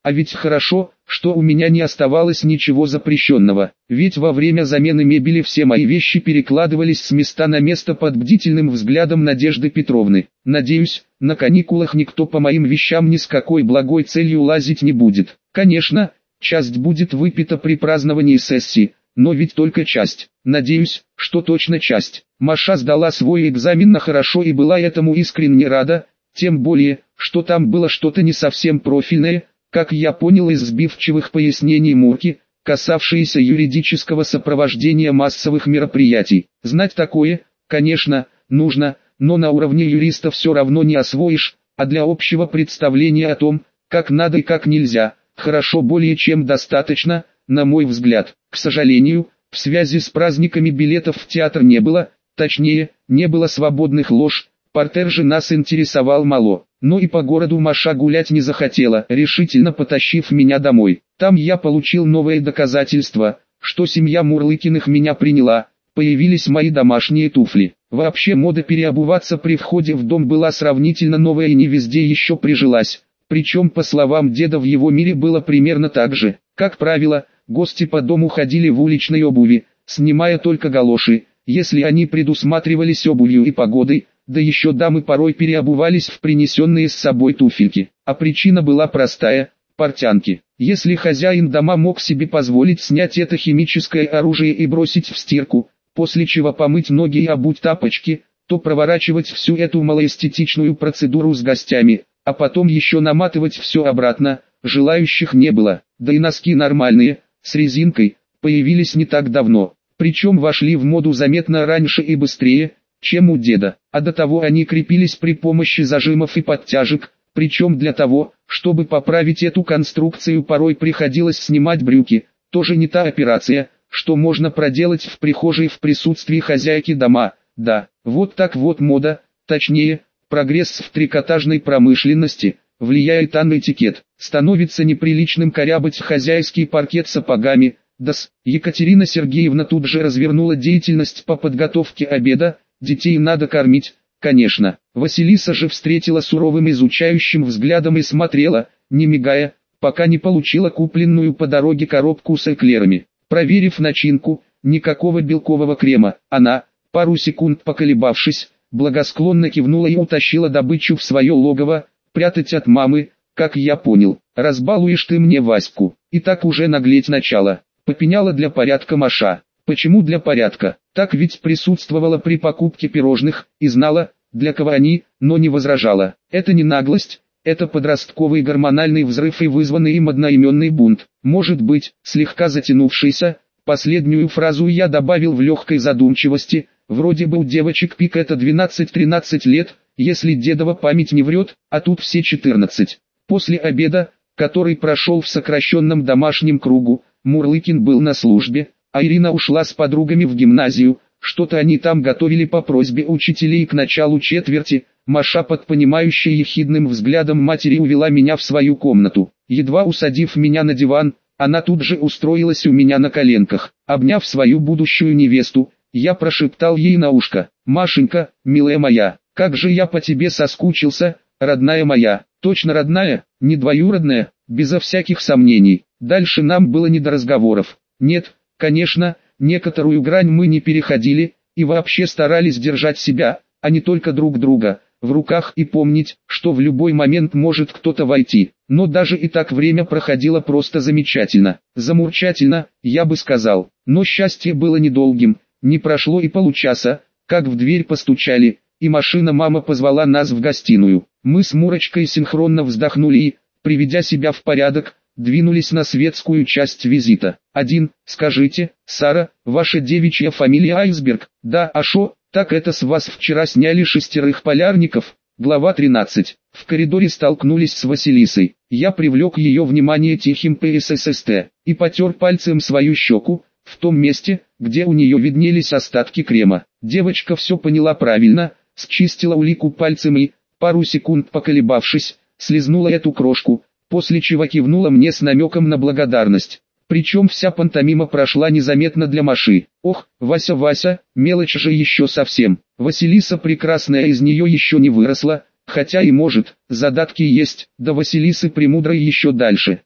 А ведь хорошо, что у меня не оставалось ничего запрещенного, ведь во время замены мебели все мои вещи перекладывались с места на место под бдительным взглядом Надежды Петровны. Надеюсь, на каникулах никто по моим вещам ни с какой благой целью лазить не будет. Конечно, часть будет выпита при праздновании сессии, но ведь только часть. Надеюсь, что точно часть. Маша сдала свой экзамен на хорошо и была этому искренне рада, тем более, что там было что-то не совсем профильное, как я понял из сбивчивых пояснений Мурки, касавшиеся юридического сопровождения массовых мероприятий. Знать такое, конечно, нужно, но на уровне юриста все равно не освоишь, а для общего представления о том, как надо и как нельзя, хорошо более чем достаточно, на мой взгляд. К сожалению, в связи с праздниками билетов в театр не было, точнее, не было свободных лож, партер же нас интересовал мало. Но и по городу Маша гулять не захотела, решительно потащив меня домой. Там я получил новое доказательство, что семья Мурлыкиных меня приняла, появились мои домашние туфли. Вообще мода переобуваться при входе в дом была сравнительно новая и не везде еще прижилась. Причем, по словам деда, в его мире было примерно так же. Как правило, гости по дому ходили в уличной обуви, снимая только галоши, если они предусматривались обувью и погодой. Да еще дамы порой переобувались в принесенные с собой туфельки. А причина была простая – портянки. Если хозяин дома мог себе позволить снять это химическое оружие и бросить в стирку, после чего помыть ноги и обуть тапочки, то проворачивать всю эту малоэстетичную процедуру с гостями, а потом еще наматывать все обратно, желающих не было. Да и носки нормальные, с резинкой, появились не так давно. Причем вошли в моду заметно раньше и быстрее, чем у деда, а до того они крепились при помощи зажимов и подтяжек, причем для того, чтобы поправить эту конструкцию, порой приходилось снимать брюки, тоже не та операция, что можно проделать в прихожей в присутствии хозяйки дома. Да, вот так вот мода, точнее, прогресс в трикотажной промышленности, влияет на этикет, становится неприличным корябать хозяйский паркет сапогами. Да-с, Екатерина Сергеевна тут же развернула деятельность по подготовке обеда. Детей надо кормить, конечно. Василиса же встретила суровым изучающим взглядом и смотрела, не мигая, пока не получила купленную по дороге коробку с эклерами. Проверив начинку, никакого белкового крема, она, пару секунд поколебавшись, благосклонно кивнула и утащила добычу в свое логово, прятать от мамы, как я понял. Разбалуешь ты мне Ваську. И так уже наглеть начала. Попеняла для порядка Маша. Почему для порядка? Так ведь присутствовала при покупке пирожных, и знала, для кого они, но не возражала. Это не наглость, это подростковый гормональный взрыв и вызванный им одноименный бунт. Может быть, слегка затянувшийся, последнюю фразу я добавил в легкой задумчивости, вроде бы у девочек пик это двенадцать-тринадцать лет, если дедова память не врет, а тут все четырнадцать. После обеда, который прошел в сокращенном домашнем кругу, Мурлыкин был на службе, а Ирина ушла с подругами в гимназию, что-то они там готовили по просьбе учителей к началу четверти. Маша под понимающей ехидным взглядом матери увела меня в свою комнату. Едва усадив меня на диван, она тут же устроилась у меня на коленках. Обняв свою будущую невесту, я прошептал ей на ушко: «Машенька, милая моя, как же я по тебе соскучился, родная моя». Точно родная, не двоюродная, безо всяких сомнений. Дальше нам было не до разговоров. Нет, конечно, некоторую грань мы не переходили, и вообще старались держать себя, а не только друг друга, в руках и помнить, что в любой момент может кто-то войти. Но даже и так время проходило просто замечательно, замурчательно, я бы сказал. Но счастье было недолгим, не прошло и получаса, как в дверь постучали, и машина мама позвала нас в гостиную. Мы с Мурочкой синхронно вздохнули и, приведя себя в порядок, двинулись на светскую часть визита. Один, скажите, Сара, ваша девичья фамилия Айсберг? Да, а шо, так это с вас вчера сняли шестерых полярников? Глава тринадцать. В коридоре столкнулись с Василисой. Я привлек ее внимание тихим ПСССТ и потер пальцем свою щеку, в том месте, где у нее виднелись остатки крема. Девочка все поняла правильно, счистила улику пальцем и, пару секунд поколебавшись, слезнула эту крошку, после чего кивнула мне с намеком на благодарность. Причем вся пантомима прошла незаметно для Маши. Ох, Вася, Вася, мелочь же еще совсем. Василиса прекрасная из нее еще не выросла, хотя и может, задатки есть, да Василисы премудрой еще дальше.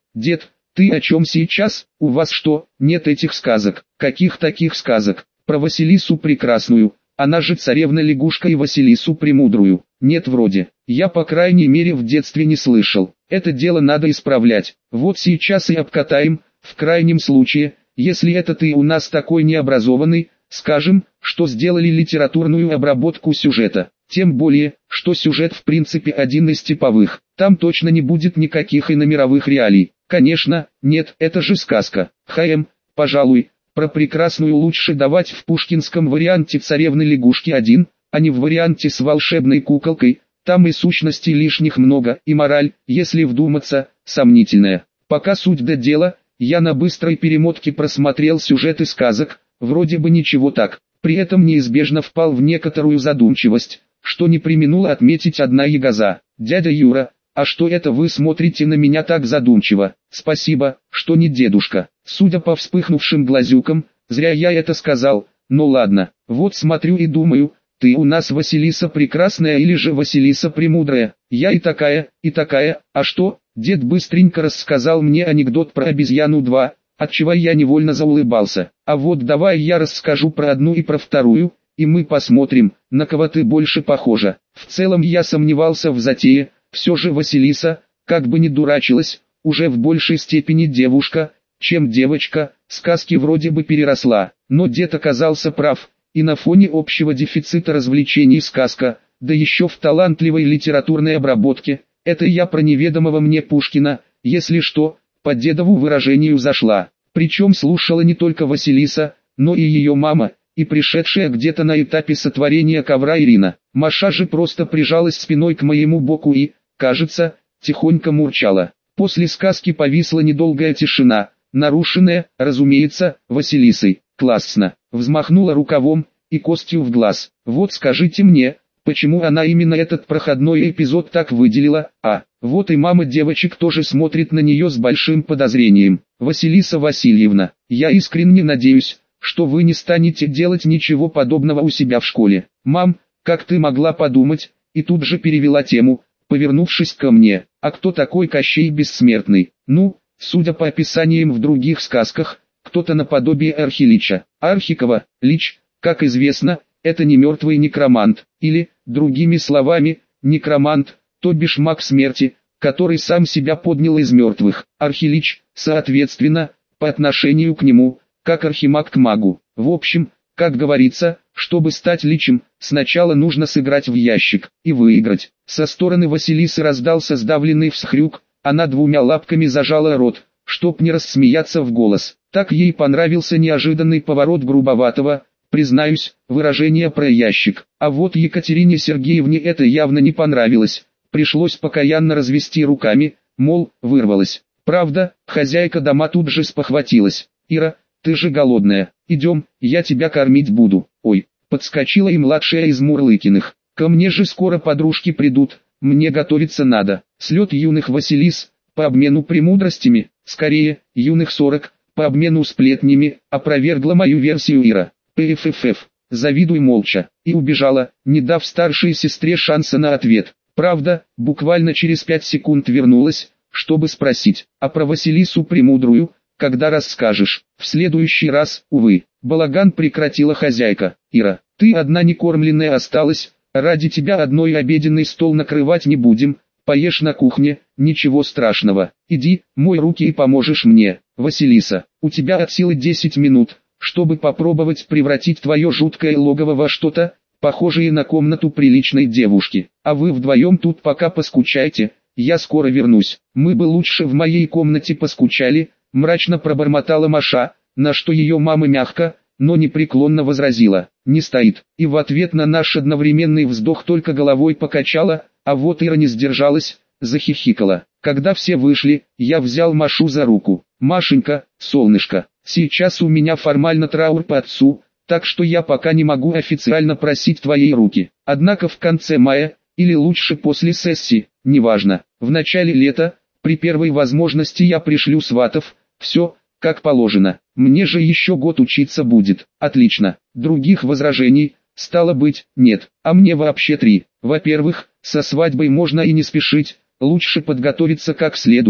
Дед, ты о чем сейчас? У вас что, нет этих сказок? Каких таких сказок? Про Василису Прекрасную, она же царевна-лягушка, и Василису Премудрую. Нет вроде. Я по крайней мере в детстве не слышал. Это дело надо исправлять. Вот сейчас и обкатаем. В крайнем случае, если это ты у нас такой необразованный, скажем, что сделали литературную обработку сюжета. Тем более, что сюжет в принципе один из типовых. Там точно не будет никаких иномировых реалий. Конечно, нет, это же сказка. ХМ, пожалуй, про Прекрасную лучше давать в пушкинском варианте царевны-лягушки один, а не в варианте с волшебной куколкой. Там и сущностей лишних много, и мораль, если вдуматься, сомнительная. Пока суть до дела, я на быстрой перемотке просмотрел сюжеты сказок, вроде бы ничего так. При этом неизбежно впал в некоторую задумчивость, что не преминула отметить одна ягоза. «Дядя Юра, а что это вы смотрите на меня так задумчиво? Спасибо, что не дедушка». Судя по вспыхнувшим глазюкам, зря я это сказал, но ладно. Вот смотрю и думаю, ты у нас Василиса Прекрасная или же Василиса Премудрая? Я и такая, и такая. А что? Дед быстренько рассказал мне анекдот про обезьяну два, отчего я невольно заулыбался. А вот давай я расскажу про одну и про вторую, и мы посмотрим, на кого ты больше похожа. В целом я сомневался в затее, все же Василиса, как бы ни дурачилась, уже в большей степени девушка, чем девочка, сказки вроде бы переросла. Но дед оказался прав, и на фоне общего дефицита развлечений сказка, да еще в талантливой литературной обработке, это я про неведомого мне Пушкина, если что, по дедову выражению зашла. Причем слушала не только Василиса, но и ее мама, и пришедшая где-то на этапе сотворения ковра Ирина. Маша же просто прижалась спиной к моему боку и, кажется, тихонько мурчала. После сказки повисла недолгая тишина, нарушенная, разумеется, Василисой. Классно. Взмахнула рукавом, и костью в глаз. Вот скажите мне, почему она именно этот проходной эпизод так выделила, а, вот и мама девочек тоже смотрит на нее с большим подозрением. Василиса Васильевна, я искренне надеюсь, что вы не станете делать ничего подобного у себя в школе. Мам, как ты могла подумать, и тут же перевела тему, повернувшись ко мне. А кто такой Кощей Бессмертный? Ну, судя по описаниям в других сказках, кто-то наподобие Архилича. Архикова, Лич, как известно, это не мертвый некромант, или, другими словами, некромант, то бишь маг смерти, который сам себя поднял из мертвых. Архилич, соответственно, по отношению к нему, как архимаг к магу. В общем, как говорится, чтобы стать личем, сначала нужно сыграть в ящик и выиграть. Со стороны Василисы раздался сдавленный всхрюк, она двумя лапками зажала рот, чтоб не рассмеяться в голос. Так ей понравился неожиданный поворот грубоватого, признаюсь, выражения про ящик. А вот Екатерине Сергеевне это явно не понравилось. Пришлось покаянно развести руками, мол, вырвалась. Правда, хозяйка дома тут же спохватилась. «Ира, ты же голодная, идем, я тебя кормить буду». Ой, подскочила и младшая из Мурлыкиных. «Ко мне же скоро подружки придут, мне готовиться надо». Слет юных Василис, по обмену премудростями, скорее, юных сорок, по обмену сплетнями, опровергла мою версию Ира. ПФФФ, завидуй молча, и убежала, не дав старшей сестре шанса на ответ. Правда, буквально через пять секунд вернулась, чтобы спросить, а про Василису Премудрую, когда расскажешь? В следующий раз, увы, балаган прекратила хозяйка. Ира, ты одна некормленная осталась, ради тебя одной обеденный стол накрывать не будем, поешь на кухне, ничего страшного. Иди, мой руки и поможешь мне. Василиса, у тебя от силы десять минут, чтобы попробовать превратить твое жуткое логово во что-то, похожее на комнату приличной девушки. А вы вдвоем тут пока поскучайте, я скоро вернусь. Мы бы лучше в моей комнате поскучали, мрачно пробормотала Маша, на что ее мама мягко, но непреклонно возразила, не стоит. И в ответ на наш одновременный вздох только головой покачала, а вот Ира не сдержалась, захихикала. Когда все вышли, я взял Машу за руку. Машенька, солнышко, сейчас у меня формально траур по отцу, так что я пока не могу официально просить твоей руки. Однако в конце мая, или лучше после сессии, неважно, в начале лета, при первой возможности я пришлю сватов, все, как положено. Мне же еще год учиться будет. Отлично. Других возражений, стало быть, нет. А мне вообще три. Во-первых, со свадьбой можно и не спешить, лучше подготовиться как следует,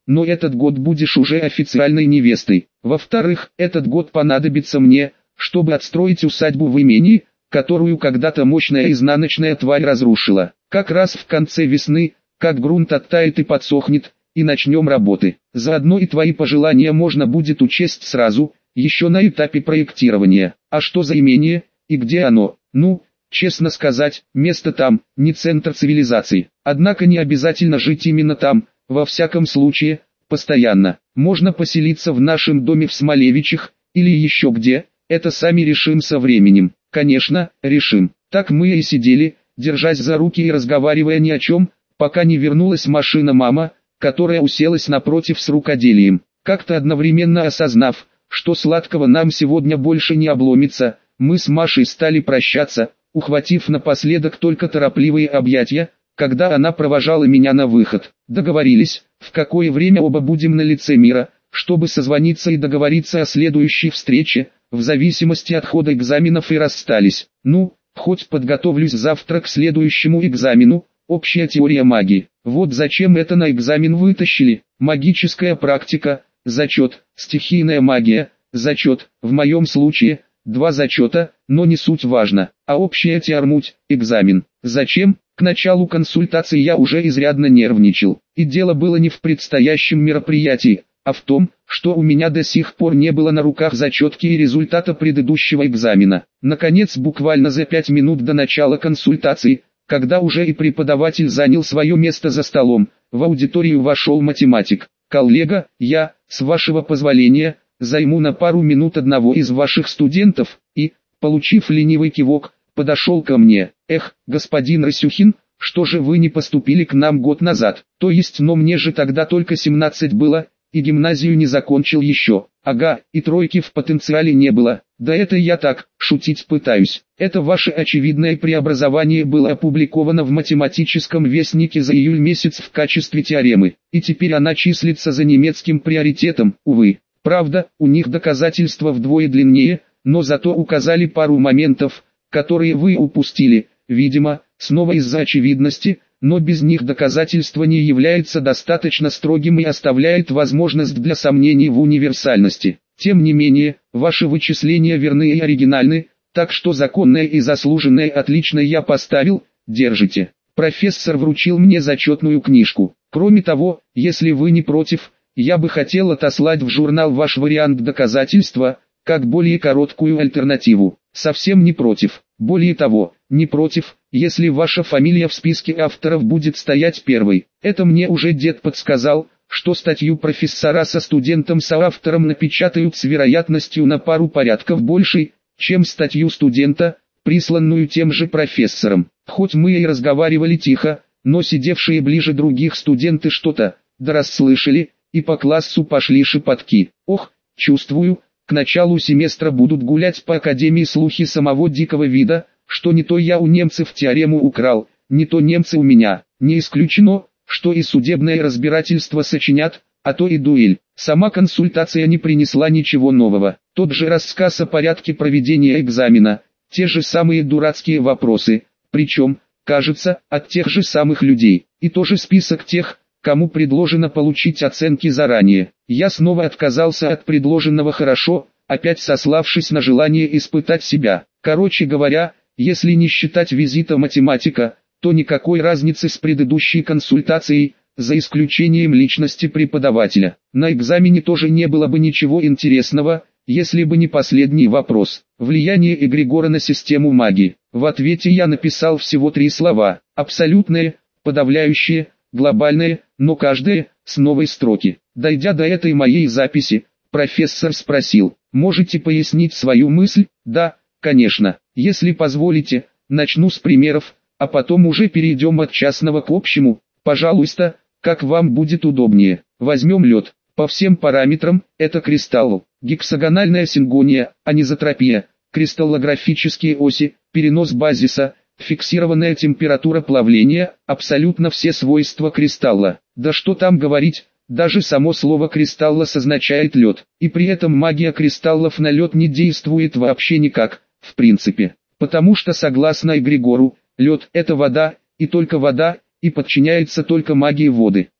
но этот год будешь уже официальной невестой. Во-вторых, этот год понадобится мне, чтобы отстроить усадьбу в имении, которую когда-то мощная изнаночная тварь разрушила. Как раз в конце весны, как грунт оттает и подсохнет, и начнем работы. Заодно и твои пожелания можно будет учесть сразу, еще на этапе проектирования. А что за имение, и где оно? Ну, честно сказать, место там, не центр цивилизации. Однако не обязательно жить именно там, во всяком случае, постоянно. Можно поселиться в нашем доме в Смолевичах, или еще где, это сами решим со временем. Конечно, решим. Так мы и сидели, держась за руки и разговаривая ни о чем, пока не вернулась машина мама, которая уселась напротив с рукоделием. Как-то одновременно осознав, что сладкого нам сегодня больше не обломится, мы с Машей стали прощаться, ухватив напоследок только торопливые объятия, когда она провожала меня на выход. Договорились, в какое время оба будем на лице мира, чтобы созвониться и договориться о следующей встрече, в зависимости от хода экзаменов, и расстались. Ну, хоть подготовлюсь завтра к следующему экзамену, общая теория магии. Вот зачем это на экзамен вытащили. Магическая практика, зачет, стихийная магия, зачет, в моем случае, два зачета, но не суть важно, а общая теормуть, экзамен. Зачем? К началу консультации я уже изрядно нервничал, и дело было не в предстоящем мероприятии, а в том, что у меня до сих пор не было на руках зачетки и результата предыдущего экзамена. Наконец, буквально за пять минут до начала консультации, когда уже и преподаватель занял свое место за столом, в аудиторию вошел математик. «Коллега, я, с вашего позволения, займу на пару минут одного из ваших студентов», и, получив ленивый кивок, подошел ко мне. «Эх, господин Расюхин, что же вы не поступили к нам год назад? То есть, но мне же тогда только семнадцать было, и гимназию не закончил еще. Ага, и тройки в потенциале не было. Да это я так, шутить пытаюсь. Это ваше очевидное преобразование было опубликовано в математическом вестнике за июль месяц в качестве теоремы, и теперь она числится за немецким приоритетом, увы. Правда, у них доказательства вдвое длиннее, но зато указали пару моментов, которые вы упустили, видимо, снова из-за очевидности, но без них доказательство не является достаточно строгим и оставляет возможность для сомнений в универсальности. Тем не менее, ваши вычисления верны и оригинальны, так что законное и заслуженное отлично я поставил, держите. Профессор вручил мне зачетную книжку. Кроме того, если вы не против, я бы хотел отослать в журнал ваш вариант доказательства, как более короткую альтернативу. Совсем не против. Более того, не против, если ваша фамилия в списке авторов будет стоять первой. Это мне уже дед подсказал, что статью профессора со студентом-соавтором напечатают с вероятностью на пару порядков большей, чем статью студента, присланную тем же профессором. Хоть мы и разговаривали тихо, но сидевшие ближе других студенты что-то, да расслышали, и по классу пошли шепотки. Ох, чувствую, к началу семестра будут гулять по академии слухи самого дикого вида, что не то я у немцев теорему украл, не то немцы у меня. Не исключено, что и судебное разбирательство сочинят, а то и дуэль. Сама консультация не принесла ничего нового. Тот же рассказ о порядке проведения экзамена, те же самые дурацкие вопросы, причем, кажется, от тех же самых людей, и тоже список тех, кому предложено получить оценки заранее. Я снова отказался от предложенного хорошо, опять сославшись на желание испытать себя. Короче говоря, если не считать визита математика, то никакой разницы с предыдущей консультацией, за исключением личности преподавателя. На экзамене тоже не было бы ничего интересного, если бы не последний вопрос. Влияние эгрегора на систему магии. В ответе я написал всего три слова. Абсолютное, подавляющее, глобальное, но каждое, с новой строки. Дойдя до этой моей записи, профессор спросил: «Можете пояснить свою мысль?» «Да, конечно. Если позволите, начну с примеров, а потом уже перейдем от частного к общему. Пожалуйста, как вам будет удобнее. Возьмем лед. По всем параметрам, это кристалл. Гексагональная сингония, анизотропия, кристаллографические оси, перенос базиса, фиксированная температура плавления, абсолютно все свойства кристалла. Да что там говорить, даже само слово кристалла означает лед. И при этом магия кристаллов на лед не действует вообще никак, в принципе. Потому что согласно эгрегору, лед – это вода, и только вода, и подчиняется только магии воды.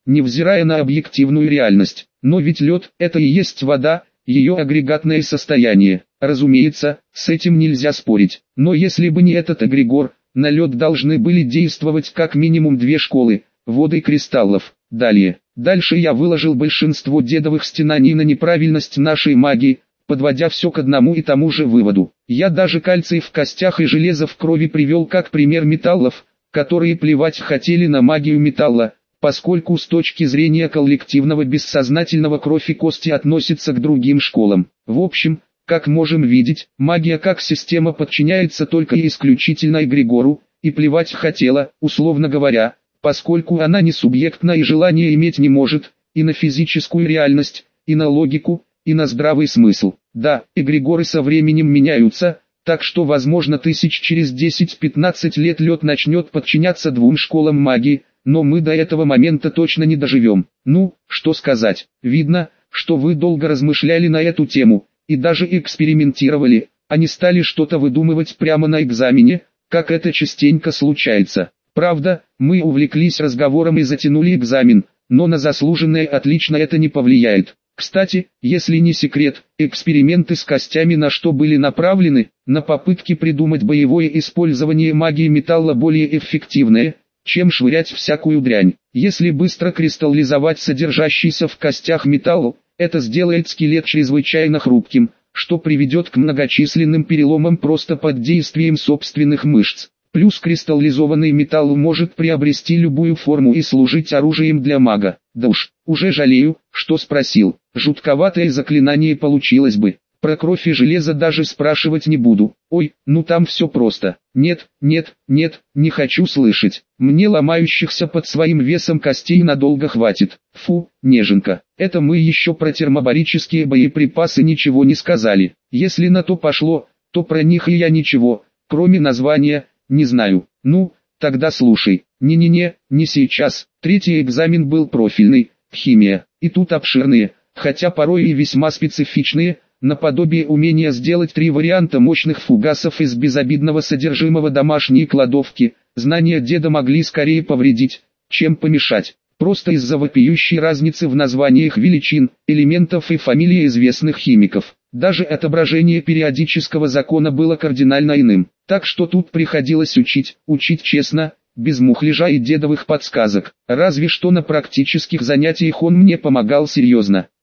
невзирая на объективную реальность. Но ведь лед – это и есть вода, ее агрегатное состояние. Разумеется, с этим нельзя спорить. Но если бы не этот эгрегор, на лед должны были действовать как минимум две школы – воды кристаллов. Далее. Дальше я выложил большинство дедовых стенаний на неправильность нашей магии, подводя все к одному и тому же выводу. Я даже кальций в костях и железо в крови привел как пример металлов, которые плевать хотели на магию металла, поскольку с точки зрения коллективного бессознательного кровь и кости относятся к другим школам. В общем, как можем видеть, магия как система подчиняется только и исключительно эгрегору, и плевать хотела, условно говоря, поскольку она не субъектна и желания иметь не может, и на физическую реальность, и на логику, и на здравый смысл. Да, эгрегоры со временем меняются, так что возможно тысяч через десять-пятнадцать лет лед начнет подчиняться двум школам магии, но мы до этого момента точно не доживем. Ну, что сказать, видно, что вы долго размышляли на эту тему, и даже экспериментировали, а не стали что-то выдумывать прямо на экзамене, как это частенько случается. Правда, мы увлеклись разговором и затянули экзамен, но на заслуженное отлично это не повлияет. Кстати, если не секрет, эксперименты с костями на что были направлены? На попытки придумать боевое использование магии металла более эффективное, чем швырять всякую дрянь. Если быстро кристаллизовать содержащийся в костях металл, это сделает скелет чрезвычайно хрупким, что приведет к многочисленным переломам просто под действием собственных мышц. Плюс кристаллизованный металл может приобрести любую форму и служить оружием для мага. Да уж, уже жалею, что спросил. Жутковатое заклинание получилось бы. Про кровь и железо даже спрашивать не буду. Ой, ну там все просто. Нет, нет, нет, не хочу слышать. Мне ломающихся под своим весом костей надолго хватит. Фу, неженка. Это мы еще про термобарические боеприпасы ничего не сказали. Если на то пошло, то про них и я ничего, кроме названия, не знаю. Ну, тогда слушай. Не-не-не, не сейчас. Третий экзамен был профильный, химия. И тут обширные, хотя порой и весьма специфичные, наподобие умения сделать три варианта мощных фугасов из безобидного содержимого домашней кладовки, знания деда могли скорее повредить, чем помешать. Просто из-за вопиющей разницы в названиях величин, элементов и фамилии известных химиков. Даже отображение периодического закона было кардинально иным. Так что тут приходилось учить, учить честно, без мухляжа и дедовых подсказок. Разве что на практических занятиях он мне помогал серьезно.